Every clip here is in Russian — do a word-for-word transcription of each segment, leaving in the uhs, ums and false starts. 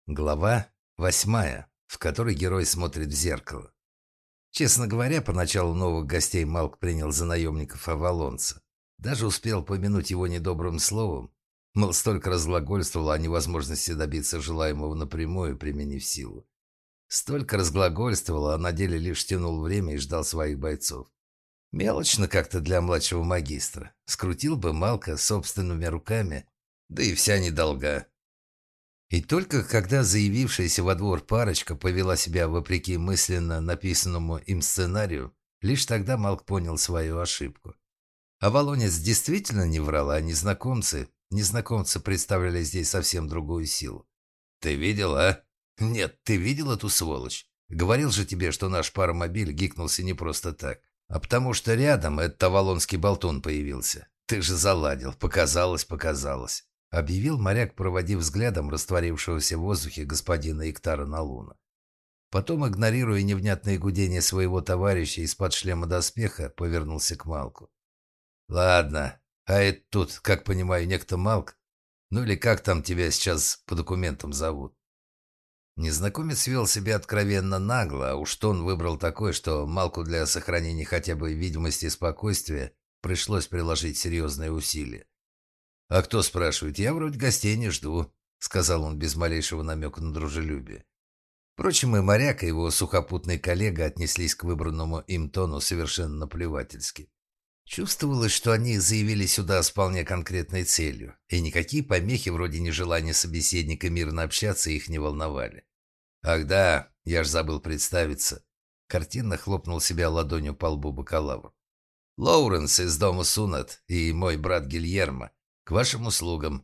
Глава восьмая, в которой герой смотрит в зеркало. Честно говоря, поначалу новых гостей Малк принял за наемников Авалонца. Даже успел помянуть его недобрым словом, мол, столько разглагольствовал о невозможности добиться желаемого напрямую, применив силу. Столько разглагольствовал, а на деле лишь тянул время и ждал своих бойцов. Мелочно как-то для младшего магистра. Скрутил бы Малка собственными руками, да и вся недолга. И только когда заявившаяся во двор парочка повела себя вопреки мысленно написанному им сценарию, лишь тогда Малк понял свою ошибку. Авалонец действительно не врал, а незнакомцы, незнакомцы представляли здесь совсем другую силу. «Ты видел, а? Нет, ты видел эту сволочь? Говорил же тебе, что наш паромобиль гикнулся не просто так, а потому что рядом этот авалонский болтун появился. Ты же заладил, показалось, показалось». Объявил моряк, проводив взглядом растворившегося в воздухе господина Иктара Налуна. Потом, игнорируя невнятное гудение своего товарища из-под шлема доспеха, повернулся к Малку. «Ладно, а это тут, как понимаю, некто Малк? Ну или как там тебя сейчас по документам зовут?» Незнакомец вел себя откровенно нагло, а уж тон выбрал такой, что Малку для сохранения хотя бы видимости спокойствия пришлось приложить серьезные усилия. «А кто спрашивает? Я вроде гостей не жду», — сказал он без малейшего намека на дружелюбие. Впрочем, и моряк, и его сухопутный коллега отнеслись к выбранному им тону совершенно наплевательски. Чувствовалось, что они заявили сюда с вполне конкретной целью, и никакие помехи вроде нежелания собеседника мирно общаться их не волновали. «Ах да, я ж забыл представиться», — картинно хлопнул себя ладонью по лбу бакалавр. «Лоуренс из дома Сунат и мой брат Гильермо. К вашим услугам».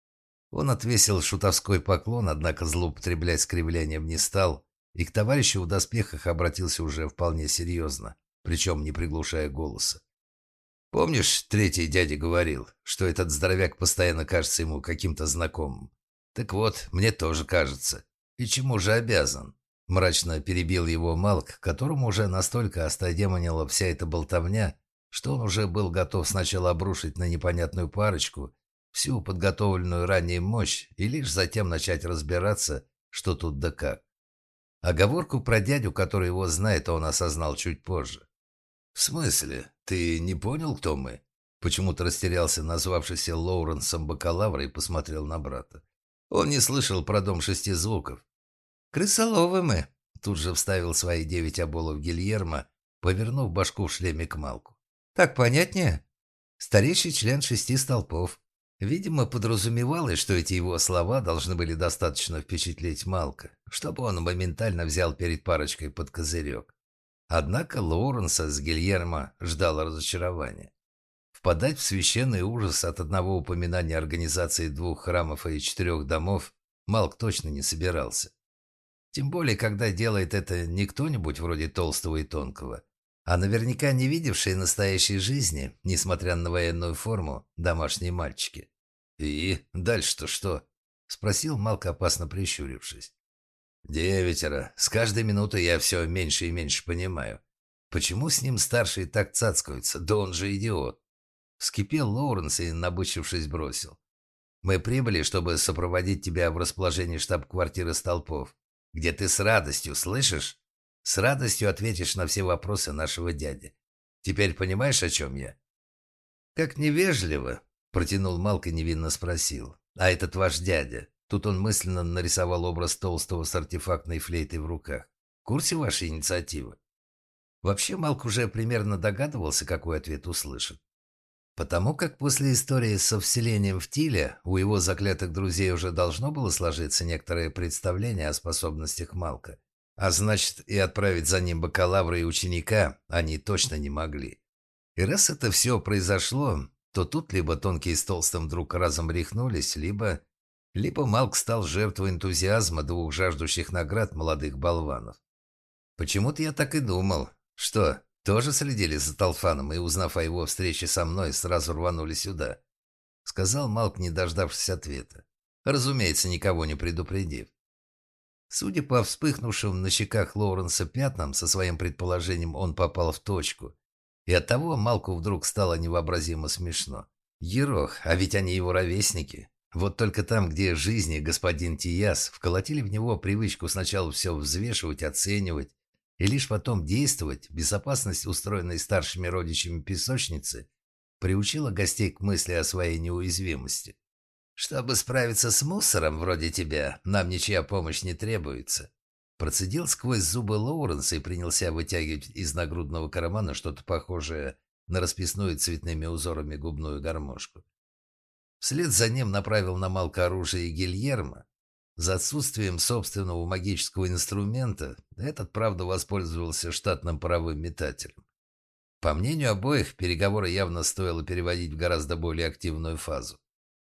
Он отвесил шутовской поклон, однако злоупотреблять скривлением не стал, и к товарищу в доспехах обратился уже вполне серьезно, причем не приглушая голоса. «Помнишь, третий дядя говорил, что этот здоровяк постоянно кажется ему каким-то знакомым? Так вот, мне тоже кажется. И чему же обязан?» Мрачно перебил его Малк, которому уже настолько остодемонила вся эта болтовня, что он уже был готов сначала обрушить на непонятную парочку всю подготовленную ранее мощь и лишь затем начать разбираться, что тут да как. Оговорку про дядю, который его знает, он осознал чуть позже. «В смысле? Ты не понял, кто мы?» Почему-то растерялся назвавшийся Лоуренсом бакалавра и посмотрел на брата. Он не слышал про дом шести звуков. «Крысоловы мы», — тут же вставил свои девять оболов Гильермо, повернув башку в шлеме к Малку. «Так понятнее?» Старейший член шести столпов. Видимо, подразумевалось, что эти его слова должны были достаточно впечатлить Малка, чтобы он моментально взял перед парочкой под козырек. Однако Лоуренса с Гильермо ждало разочарование. Впадать в священный ужас от одного упоминания организации двух храмов и четырех домов Малк точно не собирался. Тем более, когда делает это не кто-нибудь вроде Толстого и Тонкого, а наверняка не видевшие настоящей жизни, несмотря на военную форму, домашние мальчики. «И дальше-то что?» — спросил Малк, опасно прищурившись. «Девятеро. С каждой минутой я все меньше и меньше понимаю. Почему с ним старшие так цацкаются? Да он же идиот!» Вскипел Лоуренс и, набычившись, бросил. «Мы прибыли, чтобы сопроводить тебя в расположении штаб-квартиры столпов, где ты с радостью, слышишь? С радостью ответишь на все вопросы нашего дяди. Теперь понимаешь, о чем я?» «Как невежливо!» — протянул Малк и невинно спросил. «А этот ваш дядя?» Тут он мысленно нарисовал образ Толстого с артефактной флейтой в руках. «В курсе вашей инициативы?» Вообще Малк уже примерно догадывался, какой ответ услышит. Потому как после истории со вселением в Тиле у его заклятых друзей уже должно было сложиться некоторое представление о способностях Малка. А значит, и отправить за ним бакалавра и ученика они точно не могли. И раз это все произошло, то тут либо Тонкий с Толстым вдруг разом рехнулись, либо... Либо Малк стал жертвой энтузиазма двух жаждущих наград молодых болванов. Почему-то я так и думал. Что, тоже следили за Толфаном и, узнав о его встрече со мной, сразу рванули сюда? Сказал Малк, не дождавшись ответа. Разумеется, никого не предупредив. Судя по вспыхнувшим на щеках Лоуренса пятнам, со своим предположением он попал в точку. И оттого Малку вдруг стало невообразимо смешно. Ерох, а ведь они его ровесники. Вот только там, где жизни господин Тияс вколотили в него привычку сначала все взвешивать, оценивать и лишь потом действовать, безопасность, устроенной старшими родичами песочницы, приучила гостей к мысли о своей неуязвимости. «Чтобы справиться с мусором вроде тебя, нам ничья помощь не требуется». Процедил сквозь зубы Лоуренс и принялся вытягивать из нагрудного кармана что-то похожее на расписную цветными узорами губную гармошку. Вслед за ним направил на Малка оружие Гильермо. За отсутствием собственного магического инструмента этот, правда, воспользовался штатным паровым метателем. По мнению обоих, переговоры явно стоило переводить в гораздо более активную фазу.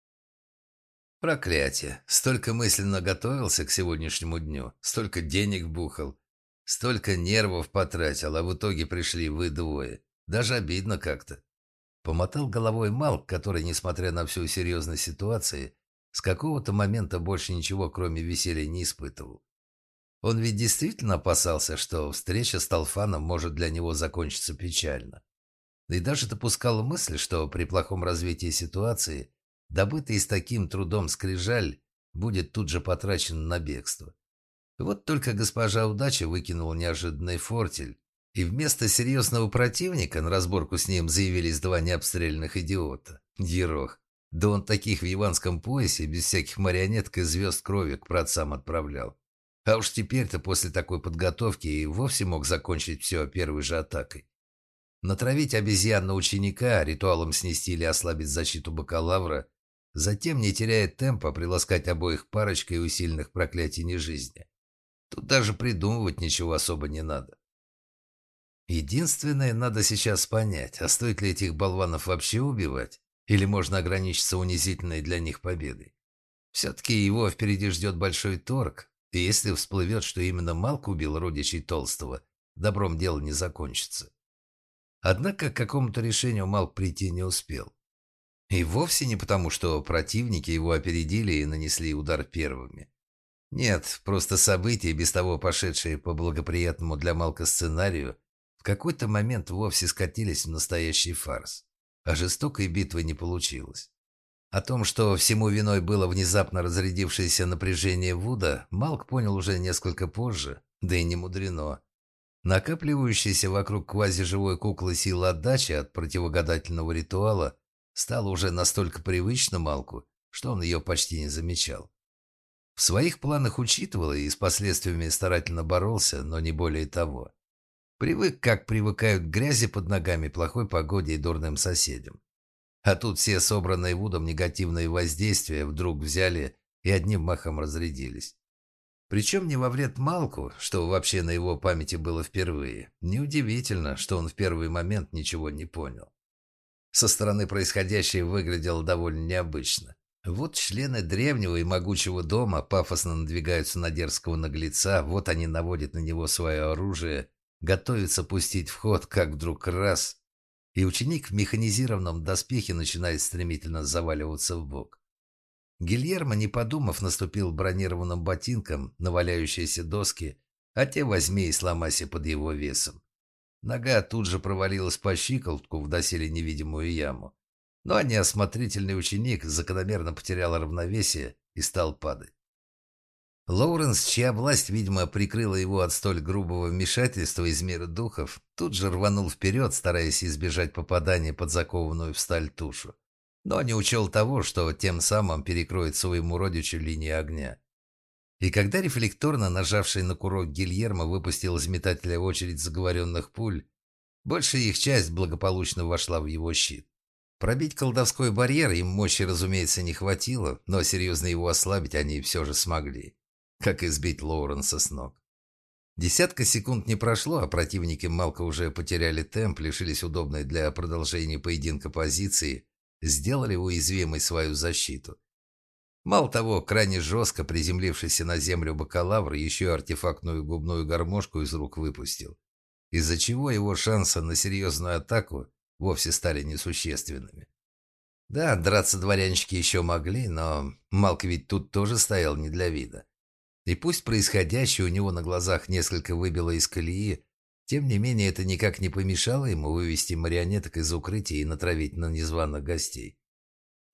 Проклятие. Столько мысленно готовился к сегодняшнему дню, столько денег бухал, столько нервов потратил, а в итоге пришли вы двое. Даже обидно как-то. Помотал головой Малк, который, несмотря на всю серьезность ситуации, с какого-то момента больше ничего, кроме веселья, не испытывал. Он ведь действительно опасался, что встреча с Талфаном может для него закончиться печально. И даже допускал мысль, что при плохом развитии ситуации добытый с таким трудом скрижаль будет тут же потрачен на бегство. Вот только госпожа Удача выкинула неожиданный фортель, и вместо серьезного противника на разборку с ним заявились два необстрелянных идиота. Ерох. Да он таких в яванском поясе без всяких марионеток и звезд крови к праотцам отправлял. А уж теперь-то после такой подготовки и вовсе мог закончить все первой же атакой. Натравить обезьян на ученика, ритуалом снести или ослабить защиту бакалавра, затем, не теряя темпа, приласкать обоих парочкой усиленных проклятий нежизни. Тут даже придумывать ничего особо не надо. Единственное, надо сейчас понять, а стоит ли этих болванов вообще убивать, или можно ограничиться унизительной для них победой. Все-таки его впереди ждет большой торг, и если всплывет, что именно Малк убил родичей Толстого, добром дело не закончится. Однако к какому-то решению Малк прийти не успел. И вовсе не потому, что противники его опередили и нанесли удар первыми. Нет, просто события, без того пошедшие по благоприятному для Малка сценарию, в какой-то момент вовсе скатились в настоящий фарс, а жестокой битвы не получилось. О том, что всему виной было внезапно разрядившееся напряжение Вуда, Малк понял уже несколько позже, да и не мудрено. Накапливающаяся вокруг квазиживой куклы сила отдачи от противогадательного ритуала стала уже настолько привычна Малку, что он ее почти не замечал. В своих планах учитывал и с последствиями старательно боролся, но не более того. Привык, как привыкают к грязи под ногами, плохой погоде и дурным соседям. А тут все собранные Вудом негативные воздействия вдруг взяли и одним махом разрядились. Причем не во вред Малку, что вообще на его памяти было впервые. Неудивительно, что он в первый момент ничего не понял. Со стороны происходящее выглядело довольно необычно. Вот члены древнего и могучего дома пафосно надвигаются на дерзкого наглеца, вот они наводят на него свое оружие, готовятся пустить в ход, как вдруг раз, и ученик в механизированном доспехе начинает стремительно заваливаться в бок. Гильермо, не подумав, наступил бронированным ботинком на валяющиеся доски, а те возьми и сломайся под его весом. Нога тут же провалилась по щиколотку в доселе невидимую яму, но неосмотрительный ученик закономерно потерял равновесие и стал падать. Лоуренс, чья власть, видимо, прикрыла его от столь грубого вмешательства из мира духов, тут же рванул вперед, стараясь избежать попадания под закованную в сталь тушу, но не учел того, что тем самым перекроет своему родичу линию огня. И когда рефлекторно нажавший на курок Гильермо выпустил из метателя очередь заговоренных пуль, большая их часть благополучно вошла в его щит. Пробить колдовской барьер им мощи, разумеется, не хватило, но серьезно его ослабить они все же смогли. Как избить Лоуренса с ног. Десятка секунд не прошло, а противники Малка уже потеряли темп, лишились удобной для продолжения поединка позиции, сделали уязвимой свою защиту. Мало того, крайне жестко приземлившийся на землю бакалавр еще и артефактную губную гармошку из рук выпустил, из-за чего его шансы на серьезную атаку вовсе стали несущественными. Да, драться дворянчики еще могли, но Малк ведь тут тоже стоял не для вида. И пусть происходящее у него на глазах несколько выбило из колеи, тем не менее это никак не помешало ему вывести марионеток из укрытия и натравить на незваных гостей.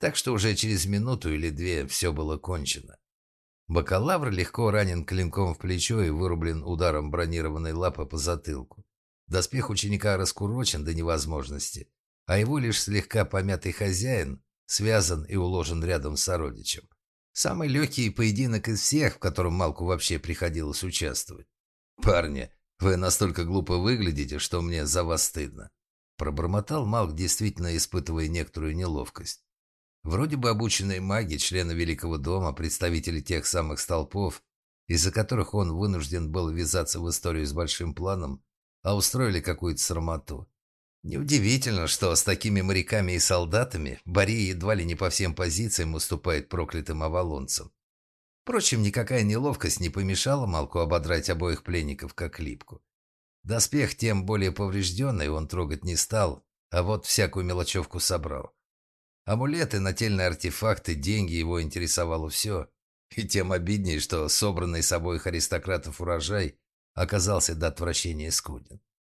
Так что уже через минуту или две все было кончено. Бакалавр легко ранен клинком в плечо и вырублен ударом бронированной лапы по затылку. Доспех ученика раскурочен до невозможности, а его лишь слегка помятый хозяин связан и уложен рядом с сородичем. Самый легкий поединок из всех, в котором Малку вообще приходилось участвовать. «Парни, вы настолько глупо выглядите, что мне за вас стыдно», — пробормотал Малк, действительно испытывая некоторую неловкость. Вроде бы обученные маги, члены Великого дома, представители тех самых столпов, из-за которых он вынужден был ввязаться в историю с большим планом, а устроили какую-то срамоту. Неудивительно, что с такими моряками и солдатами Борей едва ли не по всем позициям уступает проклятым авалонцам. Впрочем, никакая неловкость не помешала Малку ободрать обоих пленников как липку. Доспех тем более поврежденный он трогать не стал, а вот всякую мелочевку собрал. Амулеты, нательные артефакты, деньги его интересовало все. И тем обиднее, что собранный с обоих аристократов урожай оказался до отвращения скуден.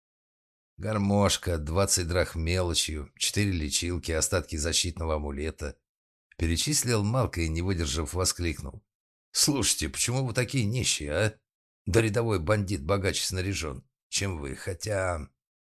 Гармошка, двадцать драхм мелочью, четыре лечилки, остатки защитного амулета. Перечислил Малка и, не выдержав, воскликнул. «Слушайте, почему вы такие нищие, а? Да рядовой бандит богаче снаряжен, чем вы, хотя...»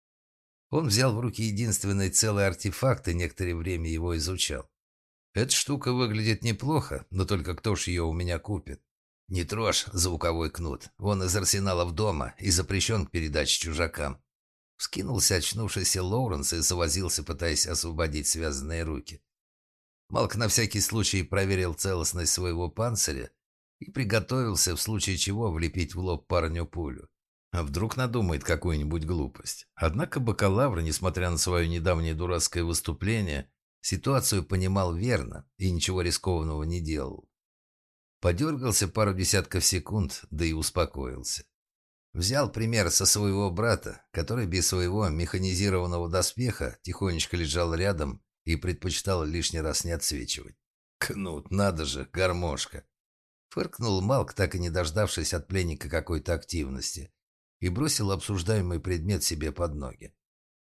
Он взял в руки единственный целый артефакт и некоторое время его изучал. «Эта штука выглядит неплохо, но только кто ж ее у меня купит? Не трожь звуковой кнут, он из арсеналов дома и запрещен к передаче чужакам». Вскинулся очнувшийся Лоуренс и завозился, пытаясь освободить связанные руки. Малк на всякий случай проверил целостность своего панциря и приготовился, в случае чего, влепить в лоб парню пулю. А вдруг надумает какую-нибудь глупость. Однако бакалавр, несмотря на свое недавнее дурацкое выступление, ситуацию понимал верно и ничего рискованного не делал. Подергался пару десятков секунд, да и успокоился. Взял пример со своего брата, который без своего механизированного доспеха тихонечко лежал рядом и предпочитал лишний раз не отсвечивать. «Кнут, надо же, гармошка!» Фыркнул Малк, так и не дождавшись от пленника какой-то активности, и бросил обсуждаемый предмет себе под ноги.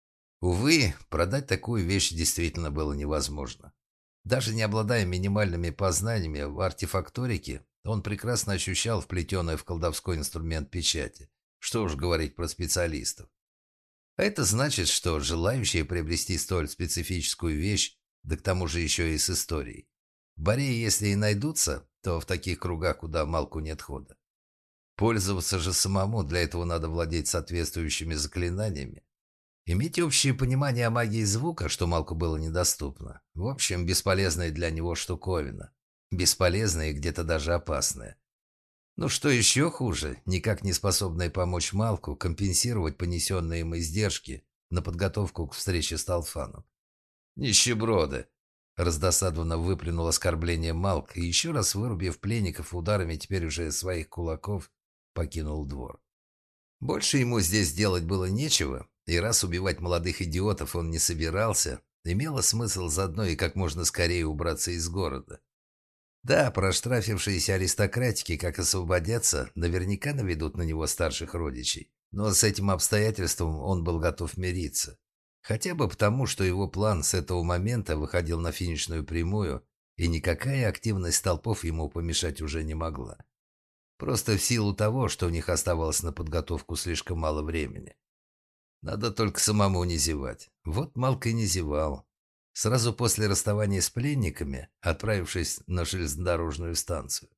Увы, продать такую вещь действительно было невозможно. Даже не обладая минимальными познаниями в артефакторике, он прекрасно ощущал вплетенную в колдовской инструмент печати. Что уж говорить про специалистов. А это значит, что желающие приобрести столь специфическую вещь, да к тому же еще и с историей, Бореи, если и найдутся, то в таких кругах, куда Малку нет хода. Пользоваться же самому, для этого надо владеть соответствующими заклинаниями. Иметь общее понимание о магии звука, что Малку было недоступно. В общем, бесполезная для него штуковина. Бесполезная и где-то даже опасная. Ну что еще хуже, никак не способная помочь Малку компенсировать понесенные им издержки на подготовку к встрече с Талфаном. «Нищеброды!» – раздосадованно выплюнул оскорбление Малк и, еще раз вырубив пленников ударами теперь уже своих кулаков, покинул двор. Больше ему здесь делать было нечего, и раз убивать молодых идиотов он не собирался, имело смысл заодно и как можно скорее убраться из города. Да, проштрафившиеся аристократики, как освободятся, наверняка наведут на него старших родичей, но с этим обстоятельством он был готов мириться. Хотя бы потому, что его план с этого момента выходил на финишную прямую, и никакая активность толпов ему помешать уже не могла. Просто в силу того, что у них оставалось на подготовку слишком мало времени. Надо только самому не зевать. Вот Малк и не зевал. Сразу после расставания с пленниками, отправившись на железнодорожную станцию.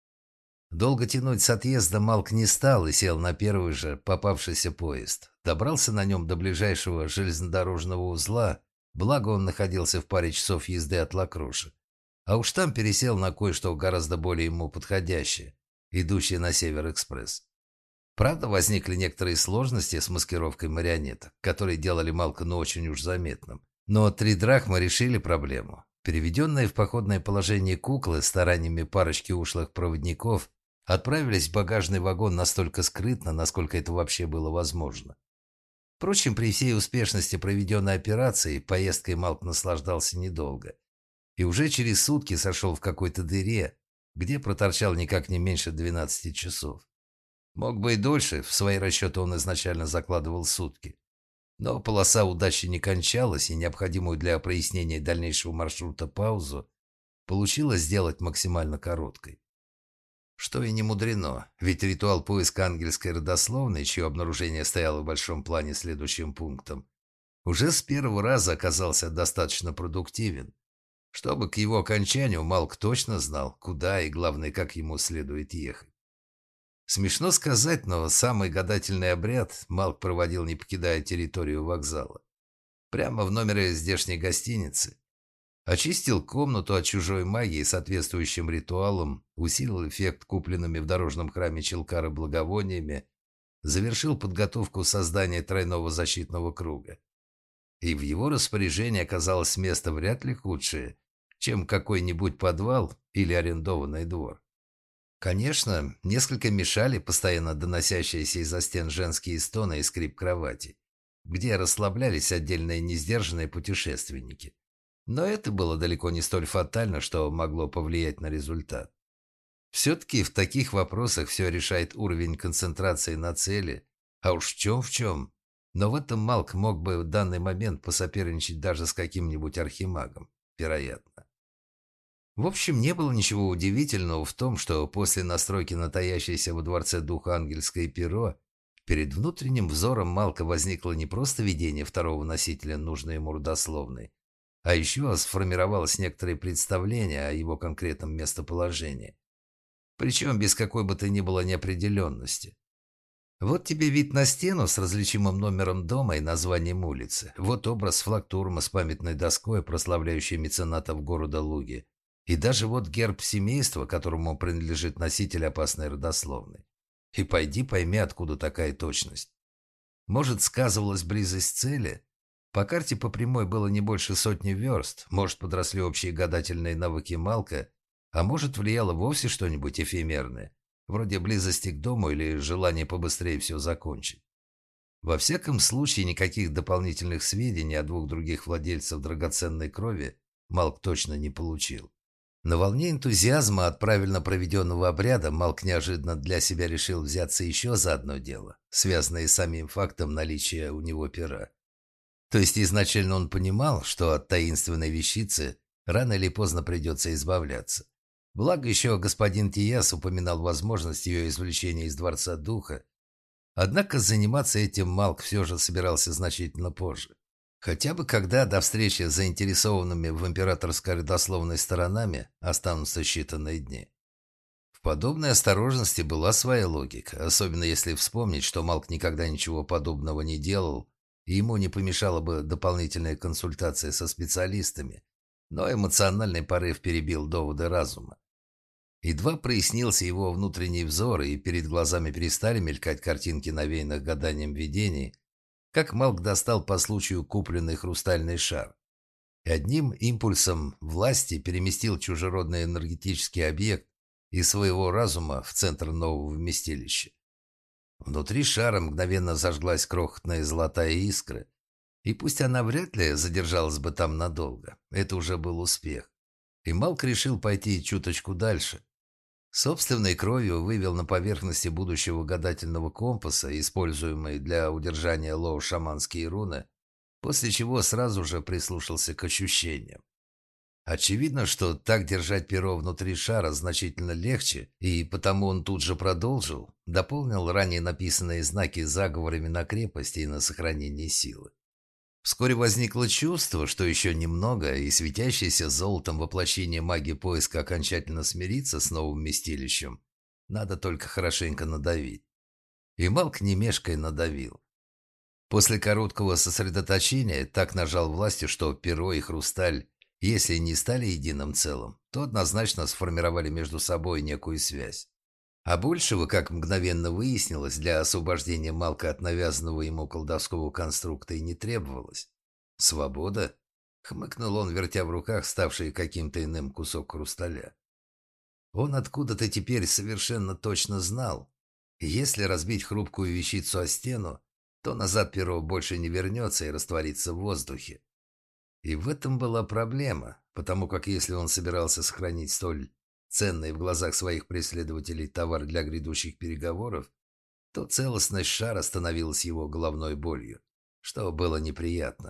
Долго тянуть с отъезда Малк не стал и сел на первый же попавшийся поезд. Добрался на нем до ближайшего железнодорожного узла, благо он находился в паре часов езды от Лакруши. А уж там пересел на кое-что гораздо более ему подходящее, идущее на север экспресс. Правда, возникли некоторые сложности с маскировкой марионеток, которые делали Малка ну очень уж заметным. Но три драхмы решили проблему. Переведенные в походное положение куклы стараниями парочки ушлых проводников отправились в багажный вагон настолько скрытно, насколько это вообще было возможно. Впрочем, при всей успешности проведенной операции поездкой Малк наслаждался недолго. И уже через сутки сошел в какой-то дыре, где проторчал никак не меньше двенадцати часов. Мог бы и дольше, в свои расчеты он изначально закладывал сутки. Но полоса удачи не кончалась, и необходимую для прояснения дальнейшего маршрута паузу получилось сделать максимально короткой. Что и не мудрено, ведь ритуал поиска ангельской родословной, чье обнаружение стояло в большом плане следующим пунктом, уже с первого раза оказался достаточно продуктивен, чтобы к его окончанию Малк точно знал, куда и, главное, как ему следует ехать. Смешно сказать, но самый гадательный обряд Малк проводил, не покидая территорию вокзала. Прямо в номере здешней гостиницы. Очистил комнату от чужой магии соответствующим ритуалом, усилил эффект купленными в дорожном храме Челкара благовониями, завершил подготовку создания тройного защитного круга. И в его распоряжении оказалось место вряд ли худшее, чем какой-нибудь подвал или арендованный двор. Конечно, несколько мешали постоянно доносящиеся из-за стен женские стоны и скрип кровати, где расслаблялись отдельные несдержанные путешественники. Но это было далеко не столь фатально, что могло повлиять на результат. Все-таки в таких вопросах все решает уровень концентрации на цели, а уж в чем в чем. Но в этом Малк мог бы в данный момент посоперничать даже с каким-нибудь архимагом, вероятно. В общем, не было ничего удивительного в том, что после настройки на таящееся во дворце духа ангельское перо перед внутренним взором Малка возникло не просто видение второго носителя нужной ему родословной, а еще сформировалось некоторое представление о его конкретном местоположении. Причем без какой бы то ни было неопределенности. Вот тебе вид на стену с различимым номером дома и названием улицы. Вот образ флактурма с памятной доской, прославляющей меценатов города Луги. И даже вот герб семейства, которому принадлежит носитель опасной родословной. И пойди пойми, откуда такая точность. Может, сказывалась близость цели? По карте по прямой было не больше сотни верст. Может, подросли общие гадательные навыки Малка, а может, влияло вовсе что-нибудь эфемерное, вроде близости к дому или желания побыстрее все закончить. Во всяком случае, никаких дополнительных сведений о двух других владельцах драгоценной крови Малк точно не получил. На волне энтузиазма от правильно проведенного обряда Малк неожиданно для себя решил взяться еще за одно дело, связанное с самим фактом наличия у него пера. То есть изначально он понимал, что от таинственной вещицы рано или поздно придется избавляться. Благо еще господин Тияс упоминал возможность ее извлечения из Дворца Духа. Однако заниматься этим Малк все же собирался значительно позже. Хотя бы когда до встречи с заинтересованными в императорской родословной сторонами останутся считанные дни. В подобной осторожности была своя логика, особенно если вспомнить, что Малк никогда ничего подобного не делал, и ему не помешала бы дополнительная консультация со специалистами, но эмоциональный порыв перебил доводы разума. Едва прояснился его внутренний взор, и перед глазами перестали мелькать картинки навеянных гаданием видений, как Малк достал по случаю купленный хрустальный шар и одним импульсом власти переместил чужеродный энергетический объект из своего разума в центр нового вместилища. Внутри шара мгновенно зажглась крохотная золотая искра, и пусть она вряд ли задержалась бы там надолго, это уже был успех, и Малк решил пойти чуточку дальше. Собственной кровью вывел на поверхности будущего гадательного компаса, используемый для удержания лоу шаманские руны, после чего сразу же прислушался к ощущениям. Очевидно, что так держать перо внутри шара значительно легче, и потому он тут же продолжил, дополнил ранее написанные знаки заговорами на крепость и на сохранение силы. Вскоре возникло чувство, что еще немного, и светящееся золотом воплощение магии поиска окончательно смирится с новым вместилищем. Надо только хорошенько надавить. И Малк не мешкая надавил. После короткого сосредоточения так нажал властью, что перо и хрусталь, если не стали единым целым, то однозначно сформировали между собой некую связь. А большего, как мгновенно выяснилось, для освобождения Малка от навязанного ему колдовского конструкта и не требовалось. «Свобода?» — хмыкнул он, вертя в руках ставший каким-то иным кусок хрусталя. Он откуда-то теперь совершенно точно знал. Если разбить хрупкую вещицу о стену, то назад перо больше не вернется и растворится в воздухе. И в этом была проблема, потому как если он собирался сохранить столь ценный в глазах своих преследователей товар для грядущих переговоров, то целостность шара становилась его головной болью. что было неприятно.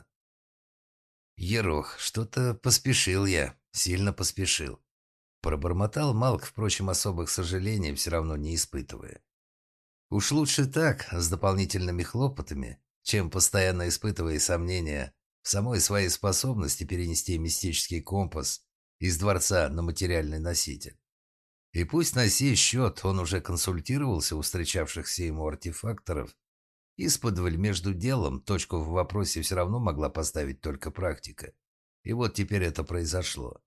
«Ерох, что-то поспешил я, сильно поспешил», — пробормотал Малк, впрочем, особых сожалений все равно не испытывая. «Уж лучше так, с дополнительными хлопотами, чем постоянно испытывая сомнения в самой своей способности перенести мистический компас из дворца на материальный носитель. И пусть на сей счет он уже консультировался у встречавшихся ему артефакторов, исподволь между делом точку в вопросе все равно могла поставить только практика. И вот теперь это произошло.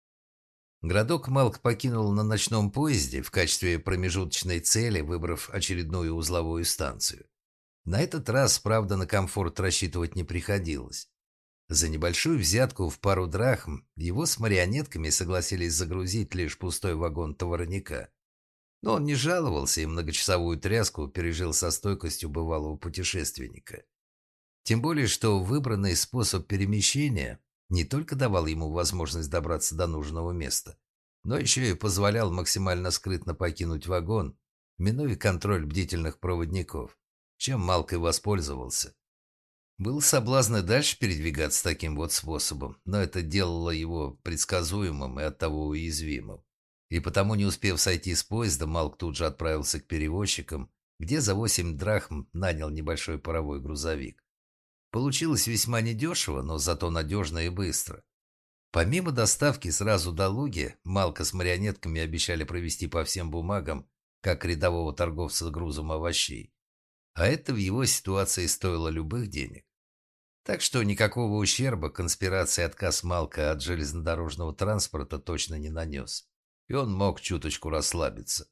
Городок Малк покинул на ночном поезде в качестве промежуточной цели, выбрав очередную узловую станцию. На этот раз, правда, на комфорт рассчитывать не приходилось. За небольшую взятку в пару драхм его с марионетками согласились загрузить лишь пустой вагон товарника. Но он не жаловался и многочасовую тряску пережил со стойкостью бывалого путешественника. Тем более, что выбранный способ перемещения не только давал ему возможность добраться до нужного места, но еще и позволял максимально скрытно покинуть вагон, минуя контроль бдительных проводников, чем Малк и воспользовался. Был соблазн и дальше передвигаться таким вот способом, но это делало его предсказуемым и оттого уязвимым. И потому, не успев сойти с поезда, Малк тут же отправился к перевозчикам, где за восемь драхм нанял небольшой паровой грузовик. Получилось весьма недешево, но зато надежно и быстро. Помимо доставки сразу до Луги, Малка с марионетками обещали провести по всем бумагам, как рядового торговца грузом овощей. А это в его ситуации стоило любых денег. Так что никакого ущерба конспирации отказ Малка от железнодорожного транспорта точно не нанес. И он мог чуточку расслабиться.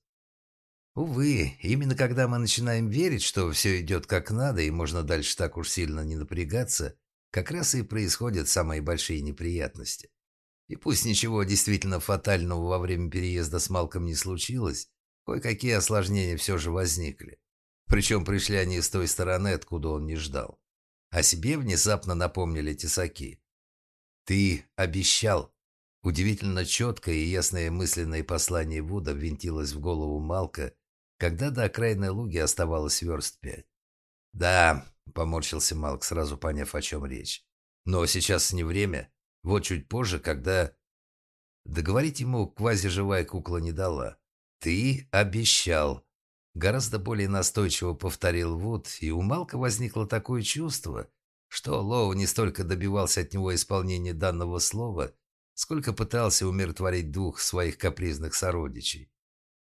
Увы, именно когда мы начинаем верить, что все идет как надо и можно дальше так уж сильно не напрягаться, как раз и происходят самые большие неприятности. И пусть ничего действительно фатального во время переезда с Малком не случилось, кое-какие осложнения все же возникли. Причем пришли они с той стороны, откуда он не ждал. О себе внезапно напомнили тесаки. «Ты обещал!» Удивительно четкое и ясное мысленное послание Вуда ввинтилось в голову Малка, когда до окраинной Луги оставалось верст пять. «Да», — поморщился Малк, сразу поняв, о чем речь. «Но сейчас не время. Вот чуть позже, когда...» Договорить ему квазиживая кукла не дала. «Ты обещал!» Гораздо более настойчиво повторил Вуд, и у Малка возникло такое чувство, что Лоу не столько добивался от него исполнения данного слова, сколько пытался умиротворить дух своих капризных сородичей.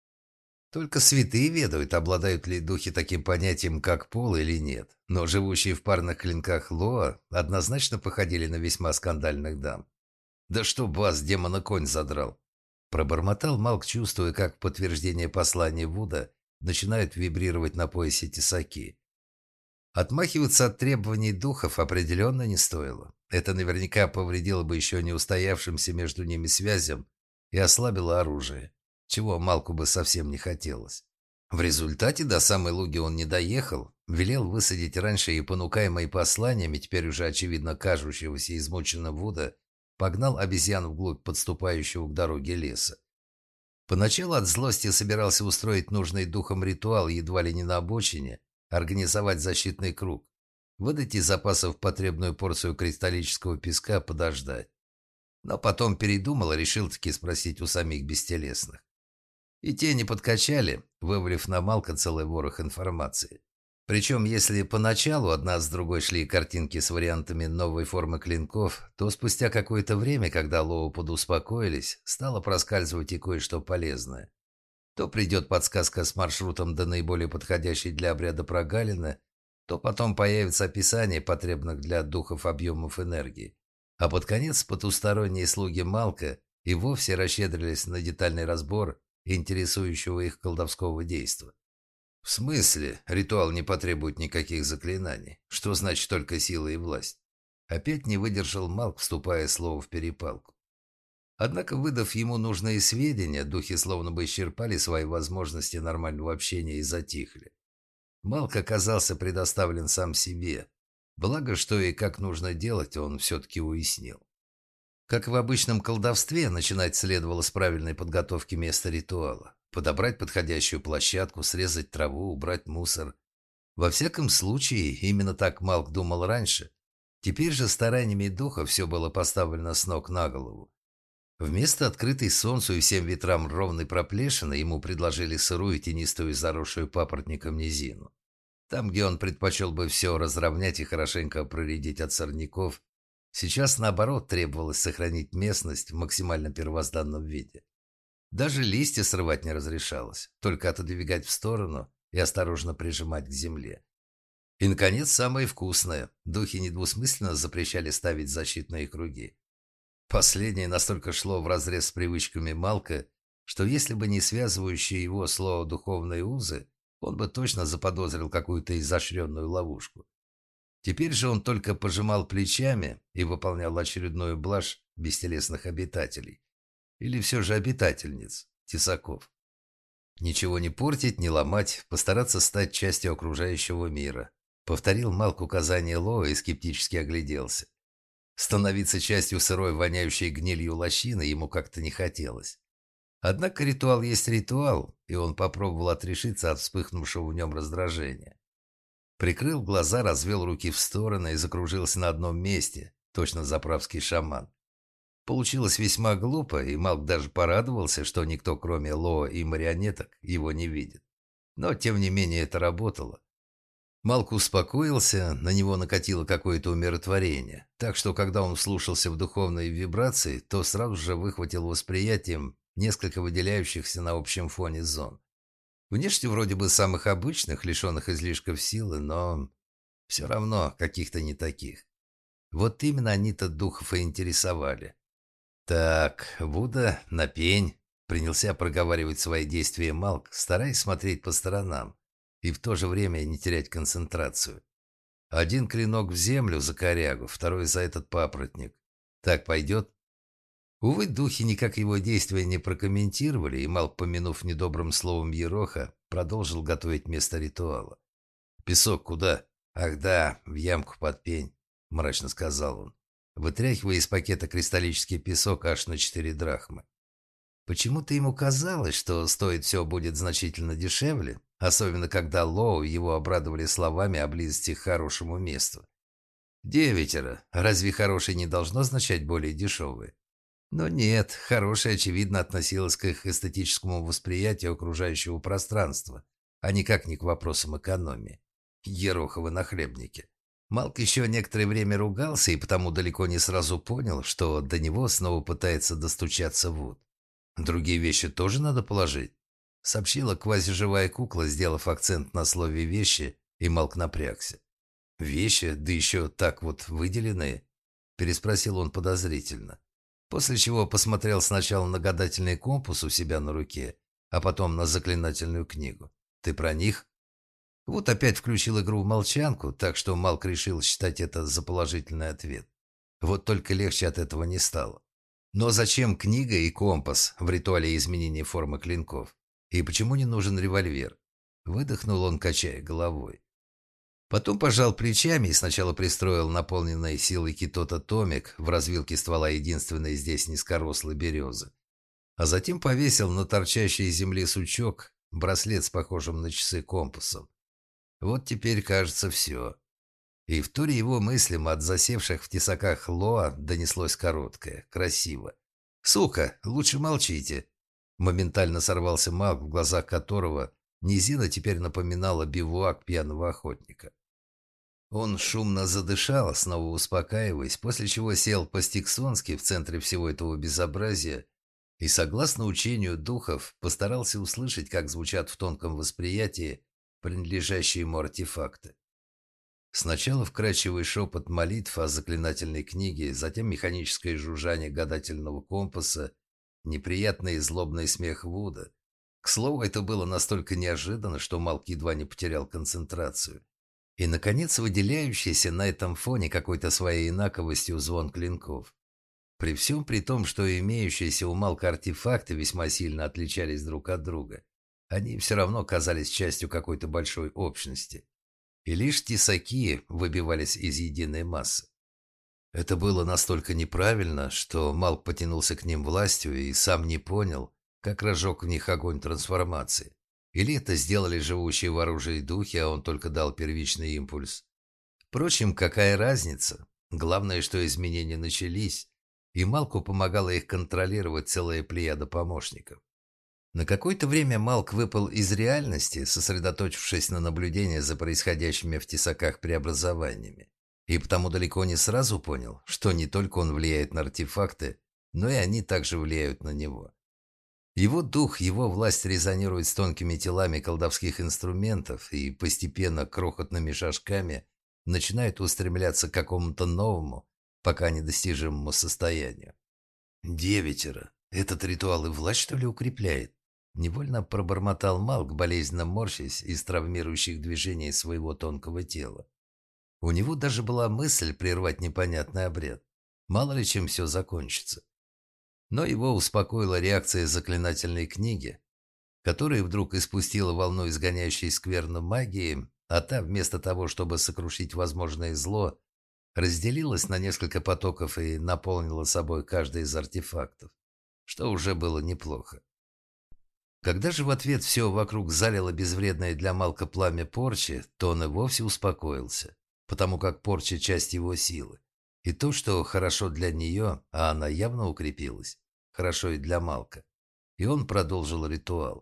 Только святые ведают, обладают ли духи таким понятием, как пол, или нет, но живущие в парных клинках Лоа однозначно походили на весьма скандальных дам. «Да что вас, демона, конь задрал!» Пробормотал Малк, чувствуя, как в подтверждение послания Вуда начинают вибрировать на поясе тесаки. Отмахиваться от требований духов определенно не стоило. Это наверняка повредило бы еще не устоявшимся между ними связям и ослабило оружие, чего Малку бы совсем не хотелось. В результате до самой Луги он не доехал, велел высадить раньше и, понукаемый посланиями, теперь уже очевидно кажущегося измученным Вуда, погнал обезьян вглубь подступающего к дороге леса. Поначалу от злости собирался устроить нужный духом ритуал едва ли не на обочине, организовать защитный круг, выдать из запасов потребную порцию кристаллического песка, подождать. Но потом передумал и решил таки спросить у самих бестелесных. И те не подкачали, вывалив на Малка целый ворох информации. Причем, если поначалу одна с другой шли картинки с вариантами новой формы клинков, то спустя какое-то время, когда Лоу подуспокоились, стало проскальзывать и кое-что полезное. То придет подсказка с маршрутом до наиболее подходящей для обряда прогалины, то потом появится описание потребных для духов объемов энергии. А под конец потусторонние слуги Малка и вовсе расщедрились на детальный разбор интересующего их колдовского действа. В смысле, ритуал не потребует никаких заклинаний? Что значит только сила и власть? Опять не выдержал Малк, вступая слово в перепалку. Однако, выдав ему нужные сведения, духи словно бы исчерпали свои возможности нормального общения и затихли. Малк оказался предоставлен сам себе. Благо, что и как нужно делать, он все-таки уяснил. Как в обычном колдовстве, начинать следовало с правильной подготовки места ритуала. Подобрать подходящую площадку, срезать траву, убрать мусор. Во всяком случае, именно так Малк думал раньше. Теперь же стараниями духа все было поставлено с ног на голову. Вместо открытой солнцу и всем ветрам ровной проплешины ему предложили сырую тенистую заросшую папоротником низину. Там, где он предпочел бы все разровнять и хорошенько проредить от сорняков, сейчас, наоборот, требовалось сохранить местность в максимально первозданном виде. Даже листья срывать не разрешалось, только отодвигать в сторону и осторожно прижимать к земле. И, наконец, самое вкусное. Духи недвусмысленно запрещали ставить защитные круги. Последнее настолько шло вразрез с привычками Малка, что если бы не связывающие его слово «духовные узы», он бы точно заподозрил какую-то изощренную ловушку. Теперь же он только пожимал плечами и выполнял очередную блажь бестелесных обитателей. Или все же обитательниц, тесаков. Ничего не портить, не ломать, постараться стать частью окружающего мира. Повторил Малк указание Лоа и скептически огляделся. Становиться частью сырой, воняющей гнилью лощины ему как-то не хотелось. Однако ритуал есть ритуал, и он попробовал отрешиться от вспыхнувшего в нем раздражения. Прикрыл глаза, развел руки в стороны и закружился на одном месте, точно заправский шаман. Получилось весьма глупо, и Малк даже порадовался, что никто, кроме Лоа и марионеток, его не видит. Но, тем не менее, это работало. Малк успокоился, на него накатило какое-то умиротворение, так что, когда он вслушался в духовные вибрации, то сразу же выхватил восприятием несколько выделяющихся на общем фоне зон. Внешне вроде бы самых обычных, лишенных излишков силы, но все равно каких-то не таких. Вот именно они-то духов и интересовали. «Так, Вуда, на пень», — принялся проговаривать свои действия Малк, стараясь смотреть по сторонам и в то же время не терять концентрацию. Один клинок в землю за корягу, второй за этот папоротник. Так пойдет? Увы, духи никак его действия не прокомментировали, и Малк, помянув недобрым словом Ероха, продолжил готовить место ритуала. «Песок куда?» «Ах да, в ямку под пень», — мрачно сказал он, вытряхивая из пакета кристаллический песок аж на четыре драхмы. Почему-то ему казалось, что стоит все будет значительно дешевле, особенно когда Лоу его обрадовали словами о близости к хорошему месту. Девятеро. Разве хорошее не должно означать более дешевое? Но нет, хорошее, очевидно, относилось к их эстетическому восприятию окружающего пространства, а никак не к вопросам экономии. Ероховы нахлебники. Малк еще некоторое время ругался и потому далеко не сразу понял, что до него снова пытается достучаться Вуд. «Другие вещи тоже надо положить», — сообщила квазиживая кукла, сделав акцент на слове «вещи», и Малк напрягся. «Вещи, да еще так вот выделенные?» — переспросил он подозрительно, после чего посмотрел сначала на гадательный компас у себя на руке, а потом на заклинательную книгу. «Ты про них?» Вот опять включил игру в молчанку, так что Малк решил считать это за положительный ответ. Вот только легче от этого не стало. Но зачем книга и компас в ритуале изменения формы клинков? И почему не нужен револьвер? Выдохнул он, качая головой. Потом пожал плечами и сначала пристроил наполненный силой китота томик в развилке ствола единственной здесь низкорослой березы. А затем повесил на торчащий из земли сучок браслет с похожим на часы компасом. Вот теперь, кажется, все. И в туре его мыслям от засевших в тесаках Лоа донеслось короткое, красиво. «Сука, лучше молчите!» Моментально сорвался Малк, в глазах которого низина теперь напоминала бивуак пьяного охотника. Он шумно задышал, снова успокаиваясь, после чего сел по-стиксонски в центре всего этого безобразия и, согласно учению духов, постарался услышать, как звучат в тонком восприятии принадлежащие ему артефакты. Сначала вкрадчивый шепот молитв о заклинательной книге, затем механическое жужжание гадательного компаса, неприятный и злобный смех Вуда. К слову, это было настолько неожиданно, что Малк едва не потерял концентрацию. И, наконец, выделяющийся на этом фоне какой-то своей инаковостью звон клинков. При всем при том, что имеющиеся у Малка артефакты весьма сильно отличались друг от друга, они все равно казались частью какой-то большой общности. И лишь тесаки выбивались из единой массы. Это было настолько неправильно, что Малк потянулся к ним властью и сам не понял, как разжег в них огонь трансформации. Или это сделали живущие в оружии духи, а он только дал первичный импульс. Впрочем, какая разница? Главное, что изменения начались, и Малку помогала их контролировать целая плеяда помощников. На какое-то время Малк выпал из реальности, сосредоточившись на наблюдении за происходящими в тесаках преобразованиями, и потому далеко не сразу понял, что не только он влияет на артефакты, но и они также влияют на него. Его дух, его власть резонирует с тонкими телами колдовских инструментов и постепенно крохотными шажками начинает устремляться к какому-то новому, пока недостижимому состоянию. Девятеро. Этот ритуал и власть, что ли, укрепляет? Невольно пробормотал Малк, болезненно морщась из травмирующих движений своего тонкого тела. У него даже была мысль прервать непонятный обряд. Мало ли чем все закончится. Но его успокоила реакция заклинательной книги, которая вдруг испустила волну изгоняющей скверну магии, а та, вместо того, чтобы сокрушить возможное зло, разделилась на несколько потоков и наполнила собой каждый из артефактов, что уже было неплохо. Когда же в ответ все вокруг залило безвредное для Малка пламя порчи, то он и вовсе успокоился, потому как порча – часть его силы. И то, что хорошо для нее, а она явно укрепилась, хорошо и для Малка. И он продолжил ритуал.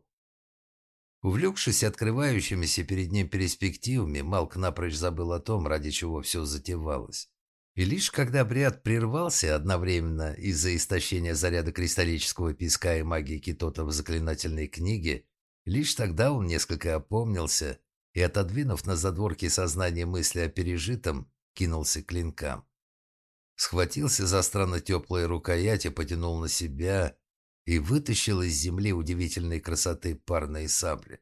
Увлекшись открывающимися перед ним перспективами, Малк напрочь забыл о том, ради чего все затевалось. И лишь когда обряд прервался одновременно из-за истощения заряда кристаллического песка и магии Китота в заклинательной книге, лишь тогда он несколько опомнился и, отодвинув на задворки сознания мысли о пережитом, кинулся к клинкам. Схватился за странно теплые рукояти, потянул на себя и вытащил из земли удивительной красоты парные сабли.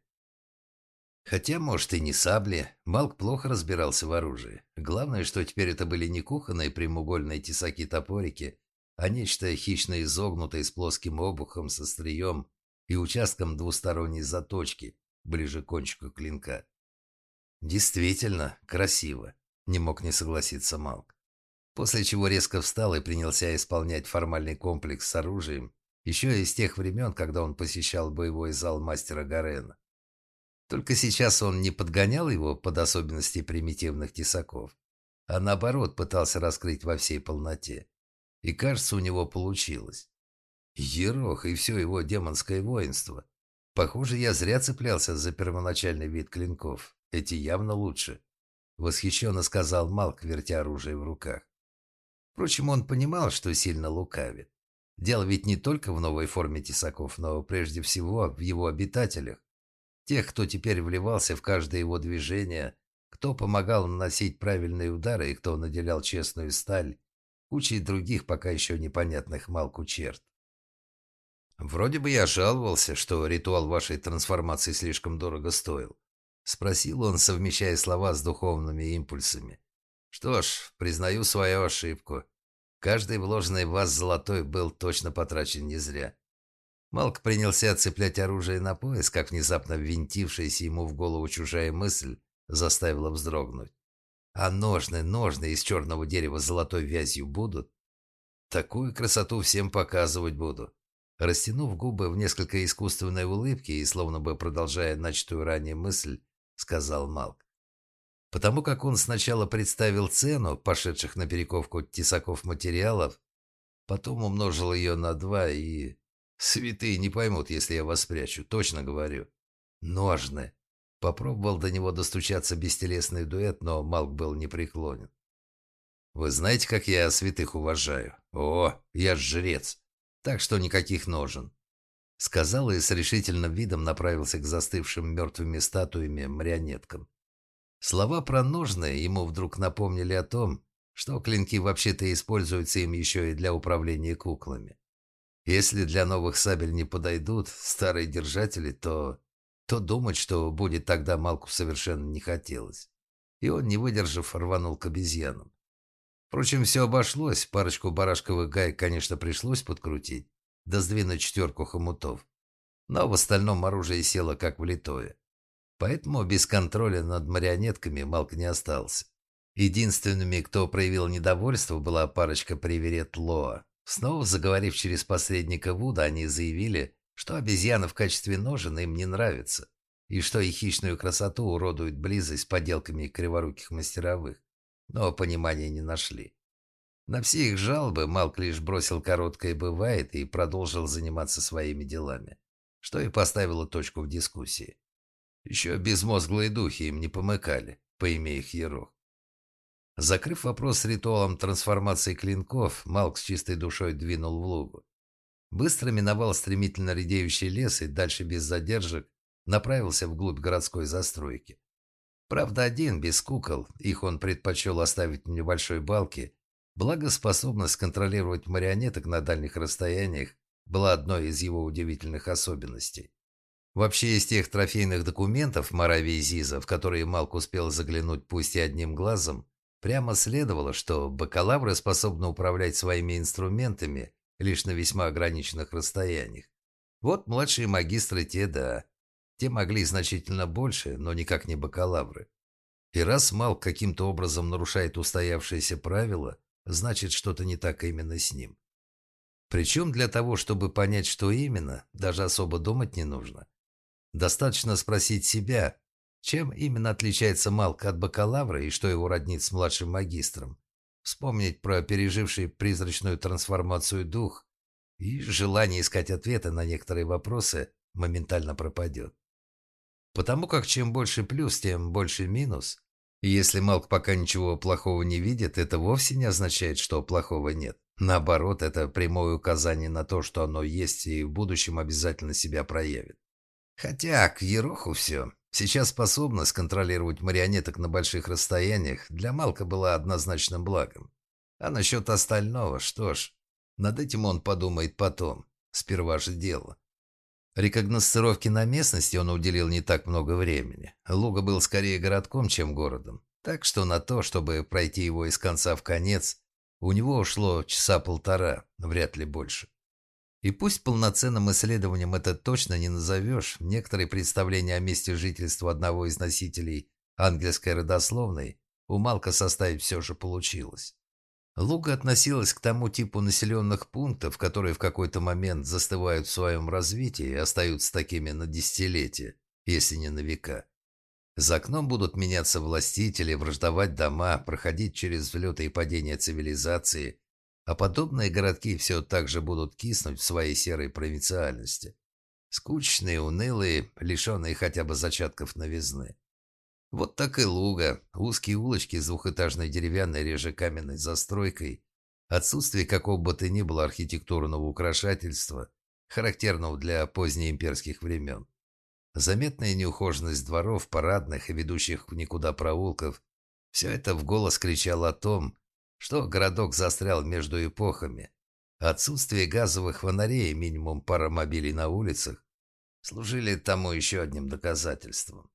Хотя, может, и не сабли, Малк плохо разбирался в оружии. Главное, что теперь это были не кухонные прямоугольные тесаки-топорики, а нечто хищно изогнутое с плоским обухом, с острием и участком двусторонней заточки, ближе к кончику клинка. Действительно красиво, не мог не согласиться Малк. После чего резко встал и принялся исполнять формальный комплекс с оружием, еще из тех времен, когда он посещал боевой зал мастера Гарена. Только сейчас он не подгонял его под особенности примитивных тесаков, а наоборот пытался раскрыть во всей полноте. И кажется, у него получилось. Ерох и все его демонское воинство. Похоже, я зря цеплялся за первоначальный вид клинков. Эти явно лучше. Восхищенно сказал Малк, вертя оружие в руках. Впрочем, он понимал, что сильно лукавит. Дело ведь не только в новой форме тесаков, но прежде всего в его обитателях. Тех, кто теперь вливался в каждое его движение, кто помогал наносить правильные удары и кто наделял честную сталь, кучей других пока еще непонятных Малку черт. «Вроде бы я жаловался, что ритуал вашей трансформации слишком дорого стоил», — спросил он, совмещая слова с духовными импульсами. «Что ж, признаю свою ошибку. Каждый вложенный в вас золотой был точно потрачен не зря». Малк принялся отцеплять оружие на пояс, как внезапно ввинтившаяся ему в голову чужая мысль заставила вздрогнуть. «А ножны, ножны из черного дерева с золотой вязью будут? Такую красоту всем показывать буду». Растянув губы в несколько искусственной улыбки и словно бы продолжая начатую ранее мысль, сказал Малк. Потому как он сначала представил цену пошедших на перековку тесаков материалов, потом умножил ее на два и... Святые не поймут, если я вас спрячу, точно говорю. Ножны. Попробовал до него достучаться бестелесный дуэт, но Малк был непреклонен. Вы знаете, как я святых уважаю? О, я ж жрец. Так что никаких ножен. Сказал и с решительным видом направился к застывшим мертвыми статуями марионеткам. Слова про ножны ему вдруг напомнили о том, что клинки вообще-то используются им еще и для управления куклами. Если для новых сабель не подойдут старые держатели, то... то думать, что будет тогда, Малку совершенно не хотелось. И он, не выдержав, рванул к обезьянам. Впрочем, все обошлось, парочку барашковых гаек, конечно, пришлось подкрутить, да сдвинуть четверку хомутов. Но в остальном оружие село как влитое. Поэтому без контроля над марионетками Малк не остался. Единственными, кто проявил недовольство, была парочка приверет Лоа. Снова заговорив через посредника Вуда, они заявили, что обезьяна в качестве ножен им не нравится. и что их хищную красоту уродует близость с поделками криворуких мастеровых, но понимания не нашли. На все их жалобы Малк лишь бросил короткое «бывает» и продолжил заниматься своими делами, что и поставило точку в дискуссии. Еще безмозглые духи им не помыкали, поимея их ерох. Закрыв вопрос с ритуалом трансформации клинков, Малк с чистой душой двинул в лугу. Быстро миновал стремительно редеющий лес и дальше без задержек направился вглубь городской застройки. Правда, один, без кукол, их он предпочел оставить в небольшой балке, благо способность контролировать марионеток на дальних расстояниях была одной из его удивительных особенностей. Вообще, из тех трофейных документов Моравии Зиза, в которые Малк успел заглянуть пусть и одним глазом, прямо следовало, что бакалавры способны управлять своими инструментами лишь на весьма ограниченных расстояниях. Вот младшие магистры те, да, те могли значительно больше, но никак не бакалавры. И раз Малк каким-то образом нарушает устоявшиеся правила, значит, что-то не так именно с ним. Причем для того, чтобы понять, что именно, даже особо думать не нужно. Достаточно спросить себя, чем именно отличается Малк от бакалавра и что его роднит с младшим магистром. Вспомнить про переживший призрачную трансформацию дух, и желание искать ответы на некоторые вопросы моментально пропадет. Потому как чем больше плюс, тем больше минус. И если Малк пока ничего плохого не видит, это вовсе не означает, что плохого нет. Наоборот, это прямое указание на то, что оно есть и в будущем обязательно себя проявит. Хотя, к ероху все. Сейчас способность контролировать марионеток на больших расстояниях для Малка была однозначным благом. А насчет остального, что ж, над этим он подумает потом. Сперва же дело. Рекогносцировке на местности он уделил не так много времени. Луга был скорее городком, чем городом. Так что на то, чтобы пройти его из конца в конец, у него ушло часа полтора, вряд ли больше. И пусть полноценным исследованием это точно не назовешь, некоторые представления о месте жительства одного из носителей ангельской родословной у Малка составить все же получилось. Луга относилась к тому типу населенных пунктов, которые в какой-то момент застывают в своем развитии и остаются такими на десятилетия, если не на века. За окном будут меняться властители, враждовать дома, проходить через взлеты и падения цивилизации, а подобные городки все так же будут киснуть в своей серой провинциальности. Скучные, унылые, лишенные хотя бы зачатков новизны. Вот так и Луга. Узкие улочки с двухэтажной деревянной реже каменной застройкой, отсутствие какого бы то ни было архитектурного украшательства, характерного для позднеимперских времен. Заметная неухоженность дворов, парадных и ведущих в никуда проулков – все это в голос кричало о том, что городок застрял между эпохами. Отсутствие газовых фонарей и минимум пара мобилей на улицах служили тому еще одним доказательством.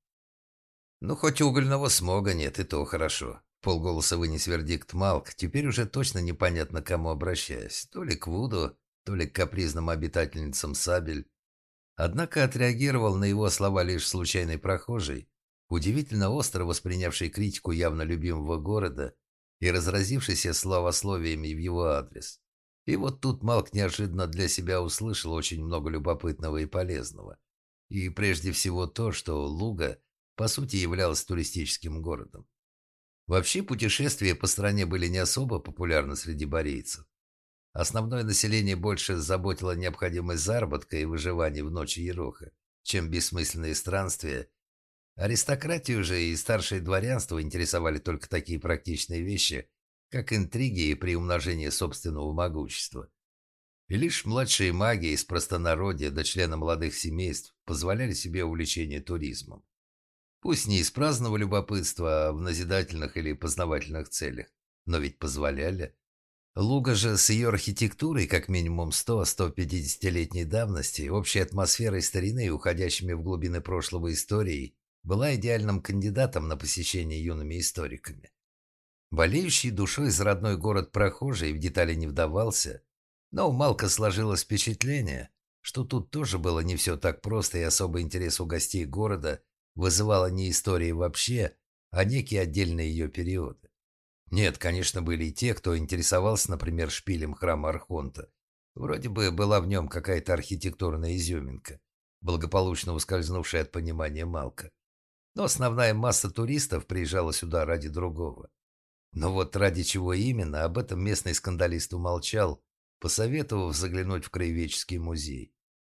«Ну, хоть угольного смога нет, и то хорошо», — полголоса вынес вердикт Малк, теперь уже точно непонятно к кому обращаясь, то ли к Вуду, то ли к капризным обитательницам Сабель. Однако отреагировал на его слова лишь случайный прохожий, удивительно остро воспринявший критику явно любимого города и разразившийся словословиями в его адрес. И вот тут Малк неожиданно для себя услышал очень много любопытного и полезного. И прежде всего то, что Луга по сути являлась туристическим городом. Вообще путешествия по стране были не особо популярны среди борейцев. Основное население больше заботило необходимость заработка и выживания в ночи Ероха, чем бессмысленные странствия. Аристократию же и старшее дворянство интересовали только такие практичные вещи, как интриги и приумножение собственного могущества. И лишь младшие маги из простонародья до члена молодых семейств позволяли себе увлечение туризмом. Пусть не из праздного любопытства, а в назидательных или познавательных целях, но ведь позволяли. Луга же с ее архитектурой как минимум сто-сто пятидесятилетней давности, общей атмосферой старины и уходящими в глубины прошлого историей, была идеальным кандидатом на посещение юными историками. Болеющий душой за родной город прохожий в детали не вдавался, но у Малка сложилось впечатление, что тут тоже было не все так просто, и особый интерес у гостей города вызывала не история вообще, а некие отдельные ее периоды. Нет, конечно, были и те, кто интересовался, например, шпилем храма Архонта. Вроде бы была в нем какая-то архитектурная изюминка. благополучно ускользнувший от понимания Малка. Но основная масса туристов приезжала сюда ради другого. Но вот ради чего именно, об этом местный скандалист умолчал, посоветовав заглянуть в краеведческий музей.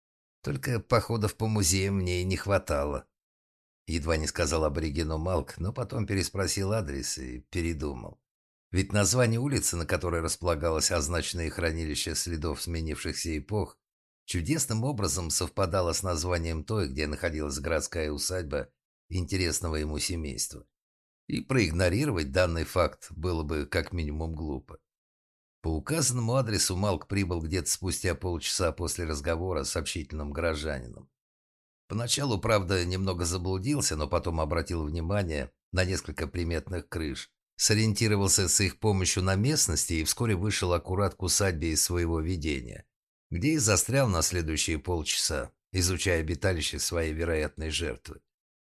Только походов по музеям мне и не хватало. Едва не сказал аборигену Малк, но потом переспросил адрес и передумал. Ведь название улицы, на которой располагалось означенное хранилище следов сменившихся эпох, чудесным образом совпадало с названием той, где находилась городская усадьба интересного ему семейства. И проигнорировать данный факт было бы как минимум глупо. По указанному адресу Малк прибыл где-то спустя полчаса после разговора с общительным горожанином. Поначалу, правда, немного заблудился, но потом обратил внимание на несколько приметных крыш, сориентировался с их помощью на местности и вскоре вышел аккурат к усадьбе из своего видения, где и застрял на следующие полчаса, изучая обиталище своей вероятной жертвы.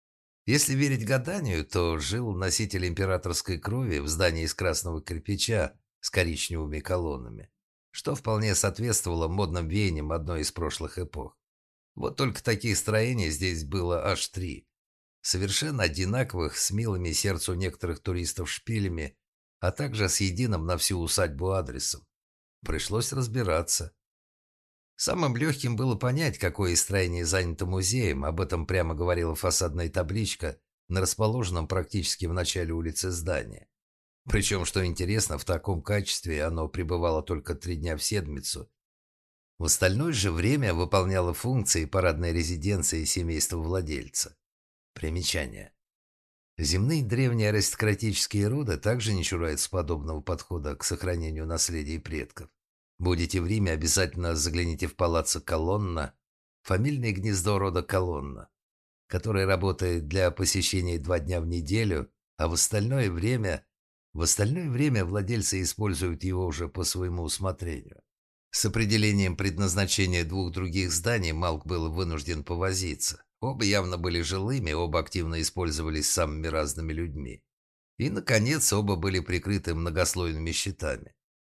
Если верить гаданию, то жил носитель императорской крови в здании из красного кирпича с коричневыми колоннами, что вполне соответствовало модным веяниям одной из прошлых эпох. Вот только таких строений здесь было аж три. Совершенно одинаковых, с милыми сердцу некоторых туристов шпилями, а также с единым на всю усадьбу адресом. Пришлось разбираться. Самым легким было понять, какое из строений занято музеем, об этом прямо говорила фасадная табличка на расположенном практически в начале улицы здания. Причем, что интересно, в таком качестве оно пребывало только три дня в седмицу. В остальное же время выполняло функции парадной резиденции семейства владельца. Примечание. Земные древние аристократические роды также не чураются подобного подхода к сохранению наследия предков. Будете в Риме, обязательно загляните в палаццо Колонна, фамильное гнездо рода Колонна, которое работает для посещений два дня в неделю, а в остальное время, в остальное время владельцы используют его уже по своему усмотрению. С определением предназначения двух других зданий Малк был вынужден повозиться. Оба явно были жилыми, оба активно использовались самыми разными людьми. И, наконец, оба были прикрыты многослойными щитами.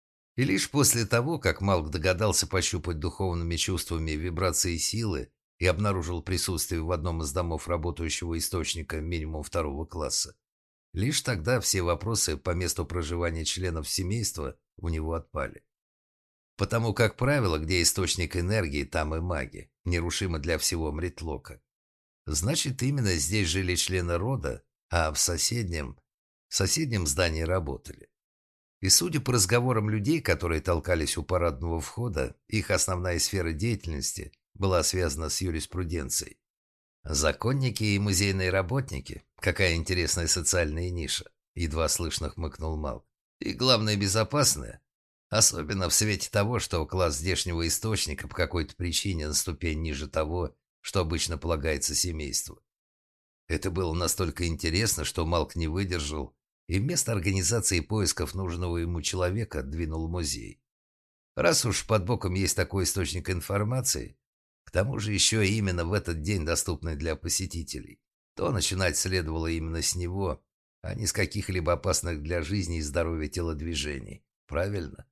И лишь после того, как Малк догадался пощупать духовными чувствами вибрации силы и обнаружил присутствие в одном из домов работающего источника минимум второго класса, лишь тогда все вопросы по месту проживания членов семейства у него отпали. Потому, как правило, где источник энергии, там и маги, нерушимо для всего Мритлока. Значит, именно здесь жили члены рода, а в соседнем, в соседнем здании работали. И судя по разговорам людей, которые толкались у парадного входа, их основная сфера деятельности была связана с юриспруденцией. Законники и музейные работники, какая интересная социальная ниша, едва слышно хмыкнул Малк. И главное, безопасная. Особенно в свете того, что класс здешнего источника по какой-то причине на ступень ниже того, что обычно полагается семейству. Это было настолько интересно, что Малк не выдержал и вместо организации поисков нужного ему человека двинул в музей. Раз уж под боком есть такой источник информации, к тому же еще и именно в этот день доступный для посетителей, то начинать следовало именно с него, а не с каких-либо опасных для жизни и здоровья телодвижений. Правильно?